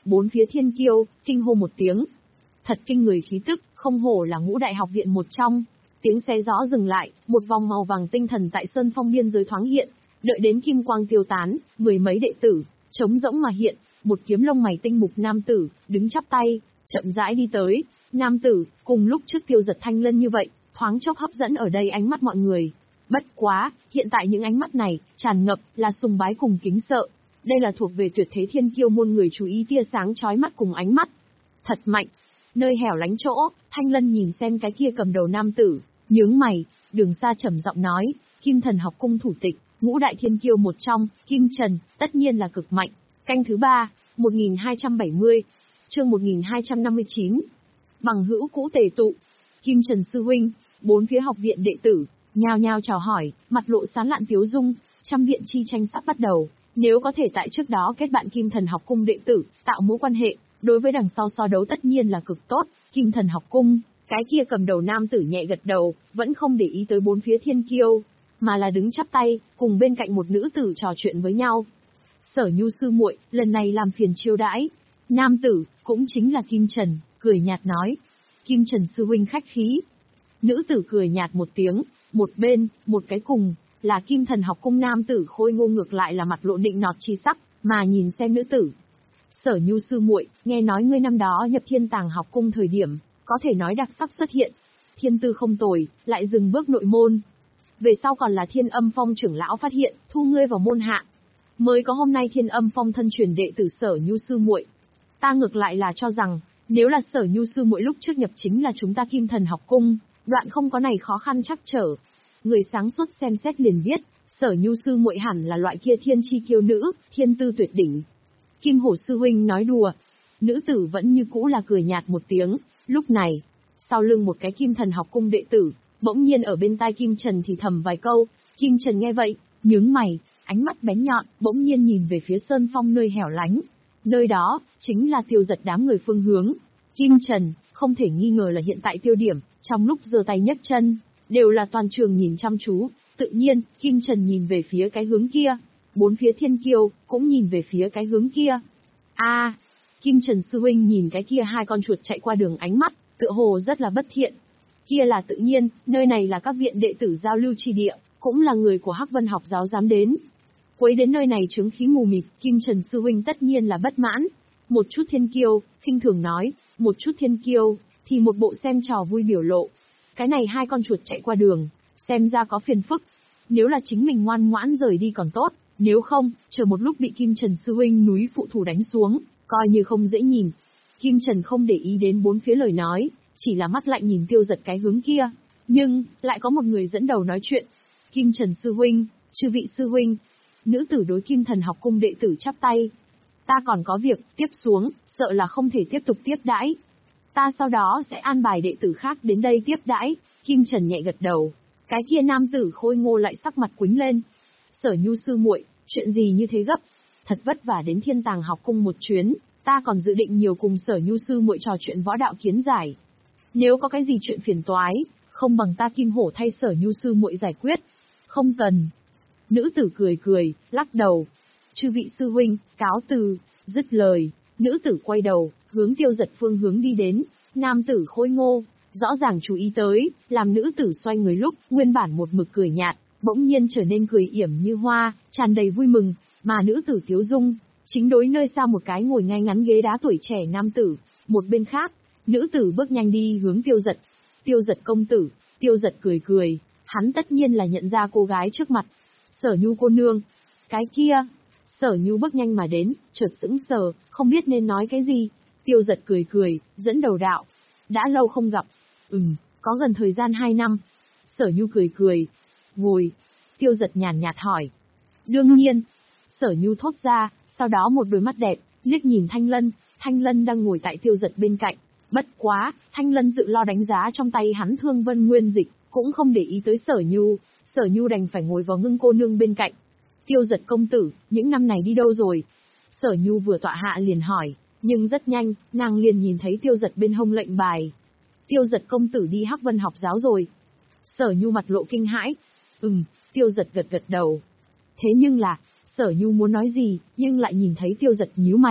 bốn phía thiên kiêu, kinh hô một tiếng. Thật kinh người khí tức, không hổ là ngũ đại học viện một trong. Tiếng xé gió dừng lại, một vòng màu vàng tinh thần tại sơn phong biên giới thoáng hiện, đợi đến kim quang tiêu tán, mười mấy đệ tử, trống rỗng mà hiện, một kiếm lông mày tinh mục nam tử, đứng chắp tay, chậm rãi đi tới. Nam tử, cùng lúc trước Tiêu Giật Thanh Lân như vậy, thoáng chốc hấp dẫn ở đây ánh mắt mọi người. Bất quá, hiện tại những ánh mắt này, tràn ngập, là sùng bái cùng kính sợ. Đây là thuộc về tuyệt thế thiên kiêu môn người chú ý tia sáng chói mắt cùng ánh mắt. Thật mạnh. Nơi hẻo lánh chỗ, Thanh Lân nhìn xem cái kia cầm đầu nam tử, nhướng mày, Đường Sa trầm giọng nói, Kim Thần học cung thủ tịch, ngũ đại thiên kiêu một trong, Kim Trần, tất nhiên là cực mạnh. Canh thứ ba, một nghìn hai trăm bảy mươi, chương một nghìn hai trăm năm mươi chín. Bằng hữu cũ tề tụ, Kim Trần sư huynh, bốn phía học viện đệ tử, nhao nhao chào hỏi, mặt lộ sán lạn tiếu dung, trăm viện chi tranh sắp bắt đầu, nếu có thể tại trước đó kết bạn Kim Thần học cung đệ tử, tạo mối quan hệ, đối với đằng sau so đấu tất nhiên là cực tốt. Kim Thần học cung, cái kia cầm đầu nam tử nhẹ gật đầu, vẫn không để ý tới bốn phía thiên kiêu, mà là đứng chắp tay, cùng bên cạnh một nữ tử trò chuyện với nhau. Sở Nhu sư muội, lần này làm phiền chiêu đãi. Nam tử, cũng chính là Kim Trần, cười nhạt nói. Kim Trần sư huynh khách khí. Nữ tử cười nhạt một tiếng, một bên, một cái cùng, là Kim Thần học cung nam tử khôi ngô ngược lại là mặt lộ định nọt chi sắc, mà nhìn xem nữ tử. Sở Nhu sư muội, nghe nói ngươi năm đó nhập Thiên Tàng học cung thời điểm, có thể nói đặc sắc xuất hiện. Thiên tư không tồi, lại dừng bước nội môn. Về sau còn là Thiên Âm Phong trưởng lão phát hiện, thu ngươi vào môn hạ. Mới có hôm nay Thiên Âm Phong thân truyền đệ tử Sở Nhu sư muội. Ta ngược lại là cho rằng, nếu là Sở Nhu sư muội lúc trước nhập chính là chúng ta Kim Thần học cung, đoạn không có này khó khăn chắc trở. Người sáng suốt xem xét liền biết, Sở Nhu sư muội hẳn là loại kia thiên chi kiêu nữ, thiên tư tuyệt đỉnh. Kim Hổ sư huynh nói đùa. Nữ tử vẫn như cũ là cười nhạt một tiếng, lúc này, sau lưng một cái Kim Thần học cung đệ tử, bỗng nhiên ở bên tai Kim Trần thì thầm vài câu. Kim Trần nghe vậy, nhướng mày, ánh mắt bén nhọn, bỗng nhiên nhìn về phía sơn phong nơi hẻo lánh. Nơi đó, chính là Tiêu Giật đám người phương hướng. Kim Trần, không thể nghi ngờ là hiện tại tiêu điểm, trong lúc giơ tay nhấc chân, đều là toàn trường nhìn chăm chú. Tự nhiên, Kim Trần nhìn về phía cái hướng kia. Bốn phía thiên kiêu, cũng nhìn về phía cái hướng kia. A, à, Kim Trần sư huynh nhìn cái kia hai con chuột chạy qua đường ánh mắt, tựa hồ rất là bất thiện. Kia là tự nhiên, nơi này là các viện đệ tử giao lưu chi địa, cũng là người của Hắc Vân học giáo dám đến. Quấy đến nơi này chứng khí mù mịt, Kim Trần sư huynh tất nhiên là bất mãn. Một chút thiên kiêu, khinh thường nói, một chút thiên kiêu, thì một bộ xem trò vui biểu lộ. Cái này hai con chuột chạy qua đường, xem ra có phiền phức. Nếu là chính mình ngoan ngoãn rời đi còn tốt, nếu không, chờ một lúc bị Kim Trần sư huynh núi phụ thủ đánh xuống, coi như không dễ nhìn. Kim Trần không để ý đến bốn phía lời nói, chỉ là mắt lạnh nhìn Tiêu Giật cái hướng kia. Nhưng, lại có một người dẫn đầu nói chuyện. Kim Trần sư huynh, chư vị sư huynh. Nữ tử đối Kim Thần học cung đệ tử chắp tay. Ta còn có việc, tiếp xuống, sợ là không thể tiếp tục tiếp đãi. Ta sau đó sẽ an bài đệ tử khác đến đây tiếp đãi. Kim Trần nhẹ gật đầu. Cái kia nam tử khôi ngô lại sắc mặt quĩnh lên. Sở Nhu sư muội, chuyện gì như thế gấp? Thật vất vả đến Thiên Tàng học cung một chuyến, ta còn dự định nhiều cùng Sở Nhu sư muội trò chuyện võ đạo kiến giải. Nếu có cái gì chuyện phiền toái, không bằng ta Kim Hổ thay Sở Nhu sư muội giải quyết. Không cần. Nữ tử cười cười, lắc đầu. Chư vị sư huynh, cáo từ. Dứt lời, nữ tử quay đầu, hướng Tiêu Giật phương hướng đi đến. Nam tử khôi ngô, rõ ràng chú ý tới, làm nữ tử xoay người lúc, nguyên bản một mực cười nhạt, bỗng nhiên trở nên cười yểm như hoa, tràn đầy vui mừng, mà nữ tử tiếu dung, chính đối nơi xa một cái ngồi ngay ngắn ghế đá tuổi trẻ nam tử. Một bên khác, nữ tử bước nhanh đi hướng Tiêu Giật. Tiêu Giật công tử. Tiêu Giật cười cười, hắn tất nhiên là nhận ra cô gái trước mặt. Sở Nhu cô nương. Cái kia. Sở Nhu bước nhanh mà đến, chợt sững sờ, không biết nên nói cái gì. Tiêu Giật cười cười, dẫn đầu đạo. Đã lâu không gặp. Ừm, có gần thời gian hai năm. Sở Nhu cười cười. Ngồi. Tiêu Giật nhàn nhạt hỏi. Đương nhiên. Sở Nhu thốt ra, sau đó một đôi mắt đẹp, liếc nhìn Thanh Lân. Thanh Lân đang ngồi tại Tiêu Giật bên cạnh. Bất quá, Thanh Lân tự lo đánh giá trong tay hắn Thương Vân Nguyên Dịch, cũng không để ý tới Sở Nhu. Sở Nhu đành phải ngồi vào Ngưng cô nương bên cạnh. Tiêu Giật công tử, những năm này đi đâu rồi? Sở Nhu vừa tọa hạ liền hỏi, nhưng rất nhanh, nàng liền nhìn thấy Tiêu Giật bên hông lệnh bài. Tiêu Giật công tử đi Hắc Vân học giáo rồi. Sở Nhu mặt lộ kinh hãi. Ừm, Tiêu Giật gật gật đầu. Thế nhưng là, Sở Nhu muốn nói gì, nhưng lại nhìn thấy Tiêu Giật nhíu mày,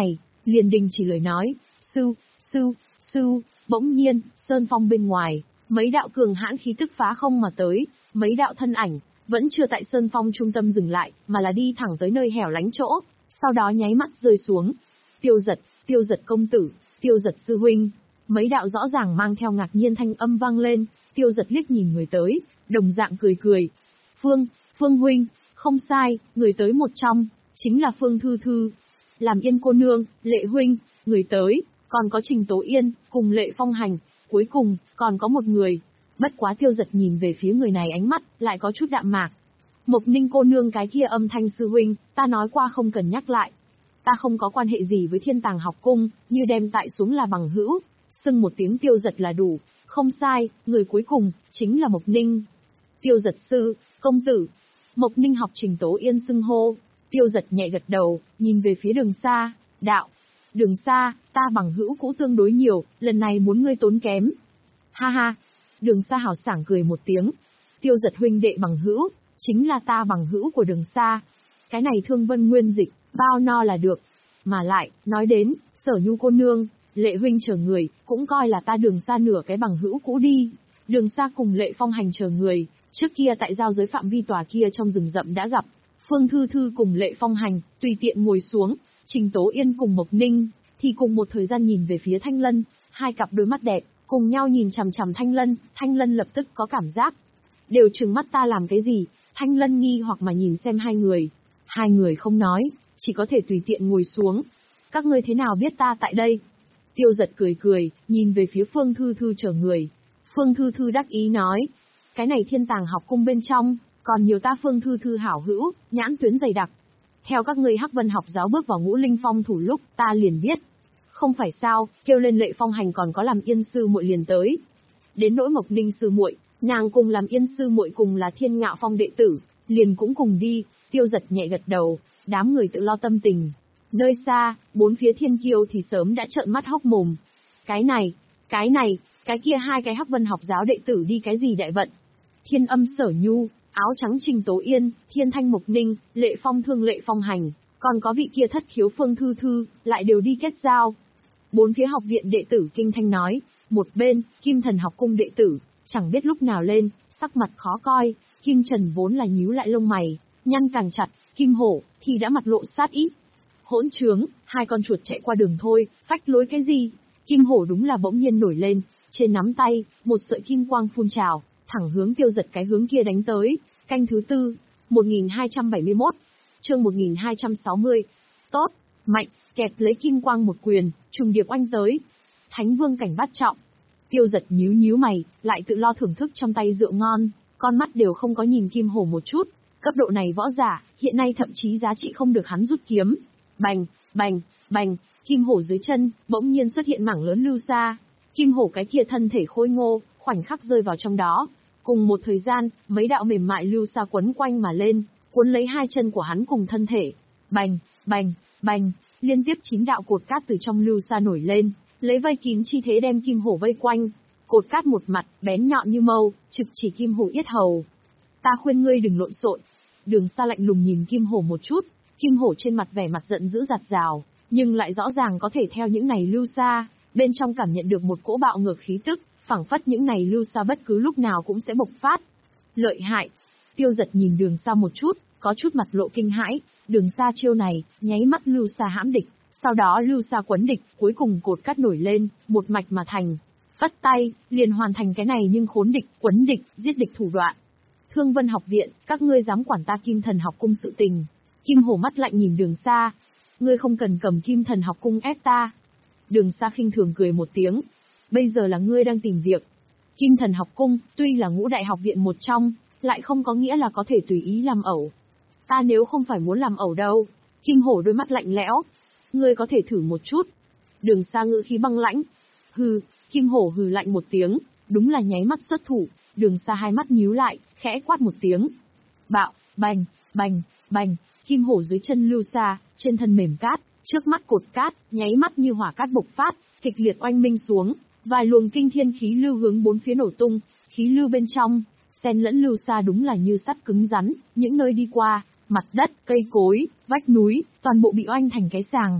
liền đình chỉ lời nói, sư, sư, sư, bỗng nhiên, sơn phong bên ngoài, mấy đạo cường hãn khí tức phá không mà tới, mấy đạo thân ảnh, vẫn chưa tại sơn phong trung tâm dừng lại, mà là đi thẳng tới nơi hẻo lánh chỗ, sau đó nháy mắt rơi xuống. Tiêu Giật, Tiêu Giật công tử, Tiêu Giật sư huynh, mấy đạo rõ ràng mang theo ngạc nhiên thanh âm vang lên, Tiêu Giật liếc nhìn người tới, đồng dạng cười cười. Phương, Phương huynh, không sai, người tới một trong, chính là Phương Thư Thư. Làm Yên cô nương, Lệ huynh, người tới, còn có Trình Tố Yên, cùng Lệ Phong Hành, cuối cùng, còn có một người. Bất quá Tiêu Giật nhìn về phía người này ánh mắt, lại có chút đạm mạc. Mộc Ninh cô nương cái kia âm thanh sư huynh, ta nói qua không cần nhắc lại. Ta không có quan hệ gì với Thiên Tàng học cung, như đem tại xuống là bằng hữu. Xưng một tiếng Tiêu Giật là đủ, không sai, người cuối cùng, chính là Mộc Ninh. Tiêu Giật sư, công tử. Mộc Ninh học Trình Tố Yên xưng hô. Tiêu Giật nhẹ gật đầu, nhìn về phía Đường Sa, đạo. Đường Sa, ta bằng hữu cũ tương đối nhiều, lần này muốn ngươi tốn kém. Ha ha. Đường Sa hào sảng cười một tiếng. Tiêu Giật huynh đệ bằng hữu, chính là ta bằng hữu của Đường Sa. Cái này Thương Vân Nguyên Dịch, bao no là được. Mà lại, nói đến, Sở Nhu cô nương, Lệ huynh chờ người, cũng coi là ta Đường Sa nửa cái bằng hữu cũ đi. Đường Sa cùng Lệ Phong Hành chờ người, trước kia tại giao giới phạm vi tòa kia trong rừng rậm đã gặp. Phương Thư Thư cùng Lệ Phong Hành, tùy tiện ngồi xuống, Trình Tố Yên cùng Mộc Ninh, thì cùng một thời gian nhìn về phía Thanh Lân, hai cặp đôi mắt đẹp, cùng nhau nhìn chằm chằm Thanh Lân, Thanh Lân lập tức có cảm giác. Đều trừng mắt ta làm cái gì? Thanh Lân nghi hoặc mà nhìn xem hai người. Hai người không nói, chỉ có thể tùy tiện ngồi xuống. Các ngươi thế nào biết ta tại đây? Tiêu Giật cười cười, nhìn về phía Phương Thư Thư chờ người. Phương Thư Thư đắc ý nói, cái này Thiên Tàng học cung bên trong, còn nhiều ta Phương Thư Thư hảo hữu, nhãn tuyến dày đặc. Theo các ngươi Hắc Vân học giáo bước vào Ngũ Linh Phong thủ lúc, ta liền biết. Không phải sao, kêu lên Lệ Phong Hành còn có làm Yên sư muội liền tới. Đến nỗi Mộc Ninh sư muội, nàng cùng làm Yên sư muội cùng là Thiên Ngạo Phong đệ tử, liền cũng cùng đi. Tiêu Giật nhẹ gật đầu, đám người tự lo tâm tình. Nơi xa, bốn phía thiên kiêu thì sớm đã trợn mắt hốc mồm. Cái này, cái này, cái kia hai cái Hắc Vân học giáo đệ tử đi cái gì đại vận? Thiên Âm Sở Nhu, áo trắng Trình Tố Yên, Thiên Thanh Mộc Ninh, Lệ Phong Thương Lệ Phong Hành, còn có vị kia Thất Khiếu Phương Thư Thư, lại đều đi kết giao. Bốn phía học viện đệ tử kinh thanh nói, một bên, Kim Thần học cung đệ tử, chẳng biết lúc nào lên, sắc mặt khó coi, Kim Trần vốn là nhíu lại lông mày, nhăn càng chặt, Kim Hổ thì đã mặt lộ sát ý. Hỗn trướng, hai con chuột chạy qua đường thôi, phách lối cái gì? Kim Hổ đúng là bỗng nhiên nổi lên, trên nắm tay, một sợi kim quang phun trào, thẳng hướng Tiêu Giật cái hướng kia đánh tới. Canh thứ tư, một nghìn hai trăm bảy mươi mốt, chương một nghìn hai trăm sáu mươi. Tốt, mạnh, kẹp lấy kim quang một quyền, trùng điệp oanh tới. Thánh vương cảnh bát trọng. Tiêu Giật nhíu nhíu mày, lại tự lo thưởng thức trong tay rượu ngon, con mắt đều không có nhìn Kim Hổ một chút. Cấp độ này võ giả, hiện nay thậm chí giá trị không được hắn rút kiếm. Bành, bành, bành, Kim Hổ dưới chân, bỗng nhiên xuất hiện mảng lớn lưu sa. Kim Hổ cái kia thân thể khôi ngô, khoảnh khắc rơi vào trong đó. Cùng một thời gian, mấy đạo mềm mại lưu sa quấn quanh mà lên, cuốn lấy hai chân của hắn cùng thân thể. Bành, bành, bành, liên tiếp chín đạo cột cát từ trong lưu sa nổi lên, lấy vây kín chi thế đem Kim Hổ vây quanh. Cột cát một mặt, bén nhọn như mâu, trực chỉ Kim Hổ yết hầu. Ta khuyên ngươi đừng lộn xộn. Đường Sa lạnh lùng nhìn Kim Hổ một chút, Kim Hổ trên mặt vẻ mặt giận dữ giặt rào, nhưng lại rõ ràng có thể theo những này lưu sa, bên trong cảm nhận được một cỗ bạo ngược khí tức, phảng phất những này lưu sa bất cứ lúc nào cũng sẽ bộc phát. Lợi hại. Tiêu Giật nhìn Đường Sa một chút, có chút mặt lộ kinh hãi, Đường Sa chiêu này, nháy mắt lưu sa hãm địch, sau đó lưu sa quấn địch, cuối cùng cột cát nổi lên, một mạch mà thành. Vất tay, liền hoàn thành cái này nhưng khốn địch, quấn địch, giết địch thủ đoạn. Thương Vân học viện, các ngươi dám quản ta Kim Thần học cung sự tình. Kim Hổ mắt lạnh nhìn Đường Sa. Ngươi không cần cầm Kim Thần học cung ép ta. Đường Sa khinh thường cười một tiếng. Bây giờ là ngươi đang tìm việc. Kim Thần học cung, tuy là ngũ đại học viện một trong, lại không có nghĩa là có thể tùy ý làm ẩu. Ta nếu không phải muốn làm ẩu đâu. Kim Hổ đôi mắt lạnh lẽo. Ngươi có thể thử một chút. Đường Sa ngữ khí băng lãnh. Hừ, Kim Hổ hừ lạnh một tiếng, đúng là nháy mắt xuất thủ. Đường Sa hai mắt nhíu lại, khẽ quát một tiếng. Bạo, bành, bành, bành, Kim Hổ dưới chân lưu sa, trên thân mềm cát, trước mắt cột cát, nháy mắt như hỏa cát bộc phát, kịch liệt oanh minh xuống, vài luồng kinh thiên khí lưu hướng bốn phía nổ tung, khí lưu bên trong, xen lẫn lưu sa đúng là như sắt cứng rắn, những nơi đi qua, mặt đất, cây cối, vách núi, toàn bộ bị oanh thành cái sàng.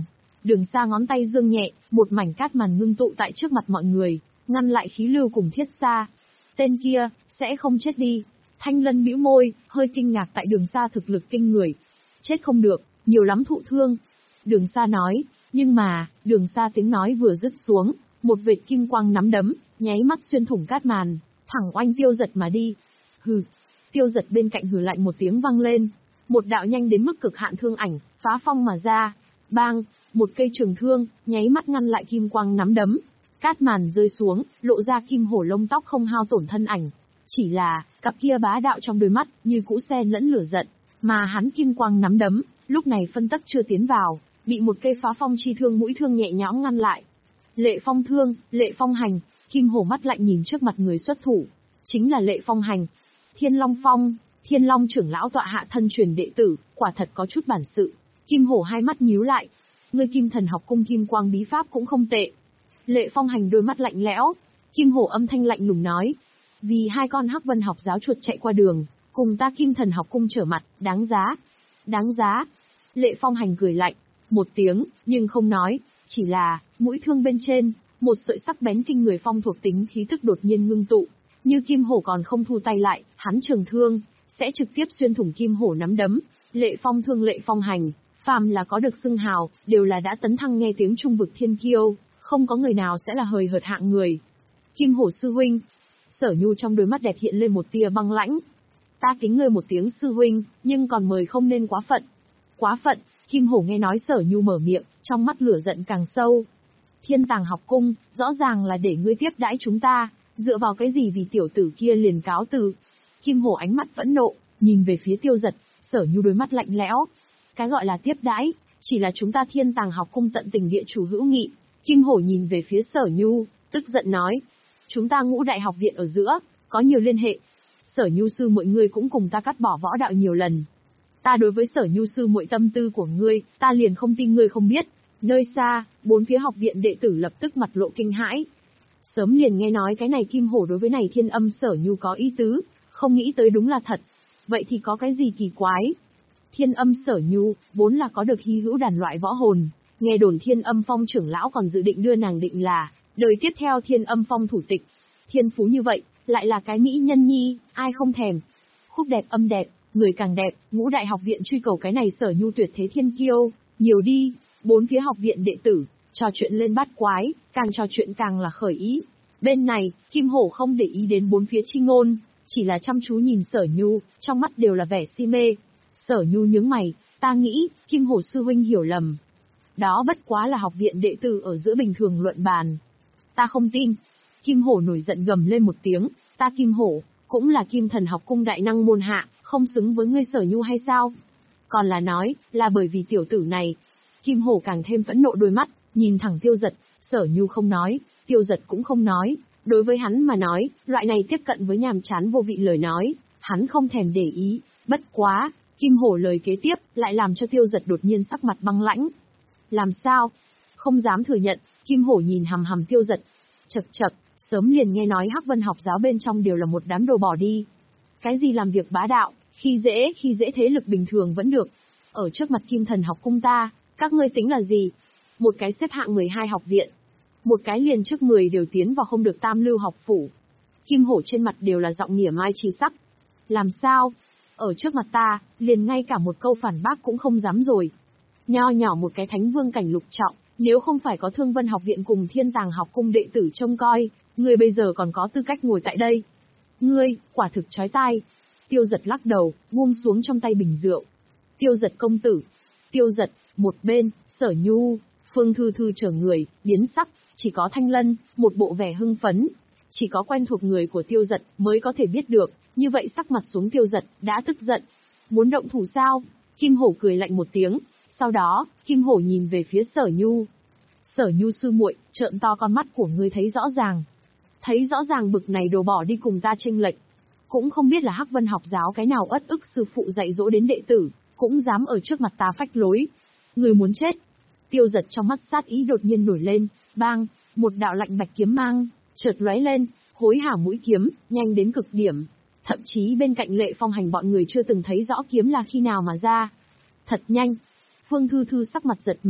Đường Sa ngón tay dương nhẹ, một mảnh cát màn ngưng tụ tại trước mặt mọi người, ngăn lại khí lưu cùng Thiết Sa. Tên kia, sẽ không chết đi. Thanh Lân bĩu môi, hơi kinh ngạc tại Đường Sa thực lực kinh người. Chết không được, nhiều lắm thụ thương. Đường Sa nói, nhưng mà, Đường Sa tiếng nói vừa dứt xuống, một vệt kim quang nắm đấm, nháy mắt xuyên thủng cát màn, thẳng oanh Tiêu Giật mà đi. Hừ. Tiêu Giật bên cạnh hừ lạnh một tiếng vang lên. Một đạo nhanh đến mức cực hạn thương ảnh, phá phong mà ra. Bang, một cây trường thương, nháy mắt ngăn lại kim quang nắm đấm. Cát màn rơi xuống, lộ ra kim hổ lông tóc không hao tổn thân ảnh. Chỉ là, cặp kia bá đạo trong đôi mắt, như cũ xen lẫn lửa giận, mà hắn kim quang nắm đấm, lúc này phân tắc chưa tiến vào, bị một cây phá phong chi thương mũi thương nhẹ nhõm ngăn lại. Lệ Phong thương, Lệ Phong hành, kim hổ mắt lạnh nhìn trước mặt người xuất thủ. Chính là Lệ Phong hành. Thiên Long Phong, Thiên Long trưởng lão tọa hạ thân truyền đệ tử, quả thật có chút bản sự. Kim hổ hai mắt nhíu lại. Ngươi Kim Thần học cung kim quang bí pháp cũng không tệ. Lệ Phong hành đôi mắt lạnh lẽo. Kim hổ âm thanh lạnh lùng nói. Vì hai con Hắc Vân học giáo chuột chạy qua đường, cùng ta Kim Thần học cung trở mặt, đáng giá. Đáng giá. Lệ Phong hành cười lạnh, một tiếng, nhưng không nói, chỉ là, mũi thương bên trên, một sợi sắc bén kinh người phong thuộc tính khí tức đột nhiên ngưng tụ. Như kim hổ còn không thu tay lại, hắn trường thương, sẽ trực tiếp xuyên thủng kim hổ nắm đấm. Lệ Phong thương Lệ Phong hành, phàm là có được xưng hào, đều là đã tấn thăng nghe tiếng trung vực thiên kiêu, không có người nào sẽ là hời hợt hạng người. Kim hổ sư huynh. Sở Nhu trong đôi mắt đẹp hiện lên một tia băng lãnh. Ta kính ngươi một tiếng sư huynh, nhưng còn mời không nên quá phận. Quá phận, Kim hổ nghe nói Sở Nhu mở miệng, trong mắt lửa giận càng sâu. Thiên Tàng học cung, rõ ràng là để ngươi tiếp đãi chúng ta, dựa vào cái gì vì tiểu tử kia liền cáo từ. Kim hổ ánh mắt phẫn nộ, nhìn về phía Tiêu Giật, Sở Nhu đôi mắt lạnh lẽo. Cái gọi là tiếp đãi, chỉ là chúng ta Thiên Tàng học cung tận tình địa chủ hữu nghị. Kim hổ nhìn về phía Sở Nhu, tức giận nói. Chúng ta Ngũ Đại học viện ở giữa, có nhiều liên hệ. Sở Nhu sư muội ngươi cũng cùng ta cắt bỏ võ đạo nhiều lần. Ta đối với Sở Nhu sư muội tâm tư của ngươi, ta liền không tin ngươi không biết. Nơi xa, bốn phía học viện đệ tử lập tức mặt lộ kinh hãi. Sớm liền nghe nói cái này Kim hổ đối với này Thiên Âm Sở Nhu có ý tứ, không nghĩ tới đúng là thật. Vậy thì có cái gì kỳ quái? Thiên Âm Sở Nhu, vốn là có được hy hữu đàn loại võ hồn, nghe đồn Thiên Âm Phong trưởng lão còn dự định đưa nàng định là đời tiếp theo Thiên Âm Phong thủ tịch. Thiên phú như vậy, lại là cái mỹ nhân nhi, ai không thèm. Khúc đẹp âm đẹp, người càng đẹp, Ngũ Đại học viện truy cầu cái này Sở Nhu tuyệt thế thiên kiêu, nhiều đi. Bốn phía học viện đệ tử, trò chuyện lên bát quái, càng trò chuyện càng là khởi ý. Bên này, Kim hổ không để ý đến bốn phía chi ngôn, chỉ là chăm chú nhìn Sở Nhu, trong mắt đều là vẻ si mê. Sở Nhu nhướng mày, ta nghĩ, Kim hổ sư huynh hiểu lầm. Đó bất quá là học viện đệ tử ở giữa bình thường luận bàn. Ta không tin. Kim hổ nổi giận gầm lên một tiếng, ta Kim hổ, cũng là Kim Thần học cung đại năng môn hạ, không xứng với ngươi Sở Nhu hay sao? Còn là nói, là bởi vì tiểu tử này. Kim hổ càng thêm phẫn nộ đôi mắt, nhìn thẳng Tiêu Giật, Sở Nhu không nói, Tiêu Giật cũng không nói. Đối với hắn mà nói, loại này tiếp cận với nhàm chán vô vị lời nói, hắn không thèm để ý. Bất quá, Kim hổ lời kế tiếp, lại làm cho Tiêu Giật đột nhiên sắc mặt băng lãnh. Làm sao? Không dám thừa nhận, Kim hổ nhìn hằm hằm Tiêu Giật. Chậc chậc, sớm liền nghe nói Hắc Vân học giáo bên trong đều là một đám đồ bỏ đi. Cái gì làm việc bá đạo, khi dễ, khi dễ thế lực bình thường vẫn được. Ở trước mặt Kim Thần học cung ta, các ngươi tính là gì? Một cái xếp hạng mười hai học viện. Một cái liền trước mười đều tiến vào không được tam lưu học phủ. Kim hổ trên mặt đều là giọng mỉa mai chi sắc. Làm sao? Ở trước mặt ta, liền ngay cả một câu phản bác cũng không dám rồi. Nho nhỏ một cái thánh vương cảnh lục trọng, nếu không phải có Thương Vân học viện cùng Thiên Tàng học cung đệ tử trông coi, người bây giờ còn có tư cách ngồi tại đây. Ngươi, quả thực chói tai. Tiêu Giật lắc đầu, buông xuống trong tay bình rượu. Tiêu Giật công tử. Tiêu Giật, một bên, Sở Nhu, Phương Thư Thư chờ người, biến sắc, chỉ có Thanh Lân, một bộ vẻ hưng phấn. Chỉ có quen thuộc người của Tiêu Giật mới có thể biết được, như vậy sắc mặt xuống Tiêu Giật, đã tức giận. Muốn động thủ sao? Kim hổ cười lạnh một tiếng, sau đó, Kim hổ nhìn về phía Sở Nhu. Sở Nhu sư muội, trợn to con mắt của ngươi thấy rõ ràng. Thấy rõ ràng bực này đồ bỏ đi cùng ta chênh lệch. Cũng không biết là Hắc Vân học giáo cái nào ất ức sư phụ dạy dỗ đến đệ tử, cũng dám ở trước mặt ta phách lối. Người muốn chết. Tiêu Giật trong mắt sát ý đột nhiên nổi lên, bang, một đạo lạnh bạch kiếm mang, chợt lóe lên, hối hả mũi kiếm, nhanh đến cực điểm. Thậm chí bên cạnh Lệ Phong hành bọn người chưa từng thấy rõ kiếm là khi nào mà ra. Thật nhanh. Phương Thư Thư sắc mặt giật mình,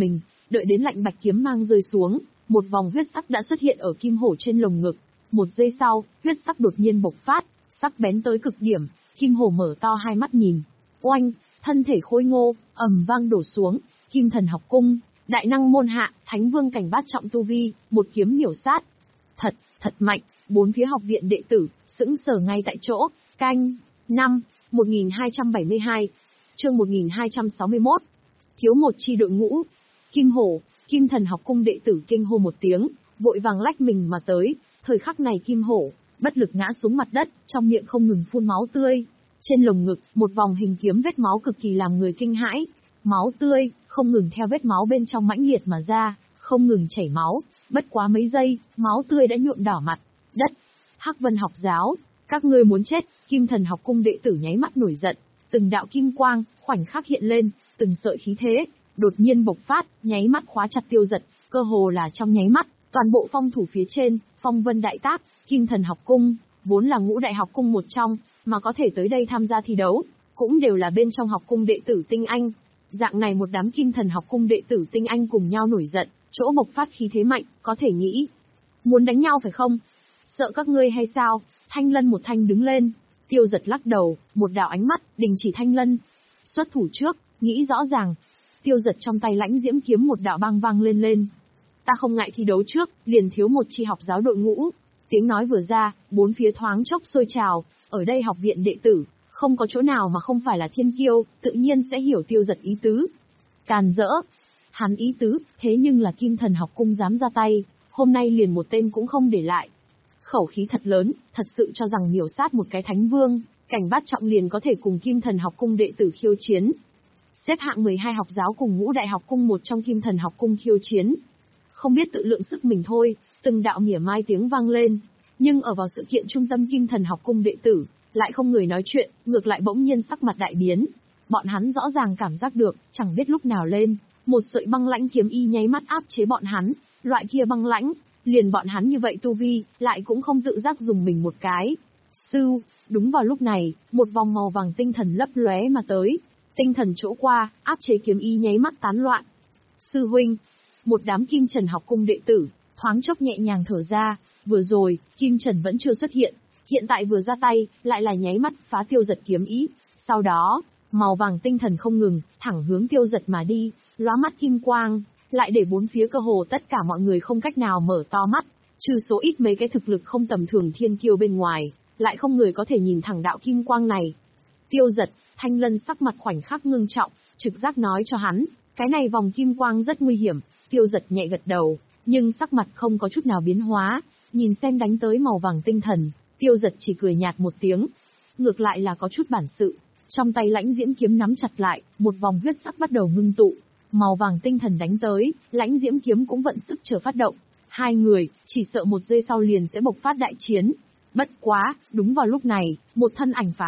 đợi đến lạnh bạch kiếm mang rơi xuống, một vòng huyết sắc đã xuất hiện ở kim hổ trên lồng ngực. Một giây sau, huyết sắc đột nhiên bộc phát, sắc bén tới cực điểm, kim hổ mở to hai mắt nhìn. Oanh, thân thể khôi ngô, ầm vang đổ xuống, Kim Thần học cung, đại năng môn hạ, thánh vương cảnh bát trọng tu vi, một kiếm miểu sát. Thật, thật mạnh, bốn phía học viện đệ tử, sững sờ ngay tại chỗ. Canh, năm, một nghìn hai trăm bảy mươi hai, chương một nghìn hai trăm sáu mươi mốt. Thiếu một chi đội ngũ. Kim hổ, Kim Thần học cung đệ tử kinh hô một tiếng, vội vàng lách mình mà tới. Thời khắc này kim hổ, bất lực ngã xuống mặt đất, trong miệng không ngừng phun máu tươi. Trên lồng ngực, một vòng hình kiếm vết máu cực kỳ làm người kinh hãi. Máu tươi, không ngừng theo vết máu bên trong mãnh liệt mà ra, không ngừng chảy máu. Bất quá mấy giây, máu tươi đã nhuộm đỏ mặt, đất. Hắc Vân học giáo, các ngươi muốn chết. Kim Thần học cung đệ tử nháy mắt nổi giận, từng đạo kim quang, khoảnh khắc hiện lên, từng sợi khí thế, đột nhiên bộc phát, nháy mắt khóa chặt Tiêu Dật, cơ hồ là trong nháy mắt, toàn bộ phong thủ phía trên, phong vân đại tác. Kim Thần học cung, vốn là ngũ đại học cung một trong, mà có thể tới đây tham gia thi đấu, cũng đều là bên trong học cung đệ tử tinh anh. Dạng này một đám Kim Thần học cung đệ tử tinh anh cùng nhau nổi giận, chỗ bộc phát khí thế mạnh, có thể nghĩ. Muốn đánh nhau phải không? Sợ các ngươi hay sao? Thanh Lân một thanh đứng lên. Tiêu Dật lắc đầu, một đạo ánh mắt, đình chỉ Thanh Lân. Xuất thủ trước, nghĩ rõ ràng. Tiêu Dật trong tay lãnh diễm kiếm một đạo băng vang lên lên. Ta không ngại thi đấu trước, liền thiếu một chi học giáo đội ngũ. Tiếng nói vừa ra, bốn phía thoáng chốc sôi trào, ở đây học viện đệ tử, không có chỗ nào mà không phải là thiên kiêu, tự nhiên sẽ hiểu Tiêu Dật ý tứ. Càn rỡ. Hắn ý tứ, thế nhưng là Kim Thần học cung dám ra tay, hôm nay liền một tên cũng không để lại. Khẩu khí thật lớn, thật sự cho rằng miểu sát một cái thánh vương, cảnh bát trọng liền có thể cùng Kim Thần học cung đệ tử khiêu chiến. Xếp hạng mười hai học giáo cùng ngũ đại học cung một trong Kim Thần học cung khiêu chiến. Không biết tự lượng sức mình thôi, từng đạo mỉa mai tiếng vang lên. Nhưng ở vào sự kiện trung tâm Kim Thần học cung đệ tử, lại không người nói chuyện, ngược lại bỗng nhiên sắc mặt đại biến. Bọn hắn rõ ràng cảm giác được, chẳng biết lúc nào lên, một sợi băng lãnh kiếm y nháy mắt áp chế bọn hắn, loại kia băng lãnh, liền bọn hắn như vậy tu vi, lại cũng không tự giác dùng mình một cái. Sư, đúng vào lúc này, một vòng màu vàng tinh thần lấp lóe mà tới, tinh thần chỗ qua, áp chế kiếm y nháy mắt tán loạn. Sư huynh, một đám Kim Trần học cung đệ tử, thoáng chốc nhẹ nhàng thở ra, vừa rồi, Kim Trần vẫn chưa xuất hiện, hiện tại vừa ra tay, lại là nháy mắt phá Tiêu Dật kiếm ý, sau đó, màu vàng tinh thần không ngừng, thẳng hướng Tiêu Dật mà đi, lóa mắt kim quang, lại để bốn phía cơ hồ tất cả mọi người không cách nào mở to mắt, trừ số ít mấy cái thực lực không tầm thường thiên kiêu bên ngoài, lại không người có thể nhìn thẳng đạo kim quang này. Tiêu Dật, Thanh Lân sắc mặt khoảnh khắc ngưng trọng, trực giác nói cho hắn, cái này vòng kim quang rất nguy hiểm. Tiêu Dật nhẹ gật đầu, nhưng sắc mặt không có chút nào biến hóa, nhìn xem đánh tới màu vàng tinh thần, Tiêu Dật chỉ cười nhạt một tiếng, ngược lại là có chút bản sự. Trong tay lãnh diễm kiếm nắm chặt lại, một vòng huyết sắc bắt đầu ngưng tụ, màu vàng tinh thần đánh tới, lãnh diễm kiếm cũng vận sức chờ phát động. Hai người, chỉ sợ một giây sau liền sẽ bộc phát đại chiến. Bất quá, đúng vào lúc này, một thân ảnh phá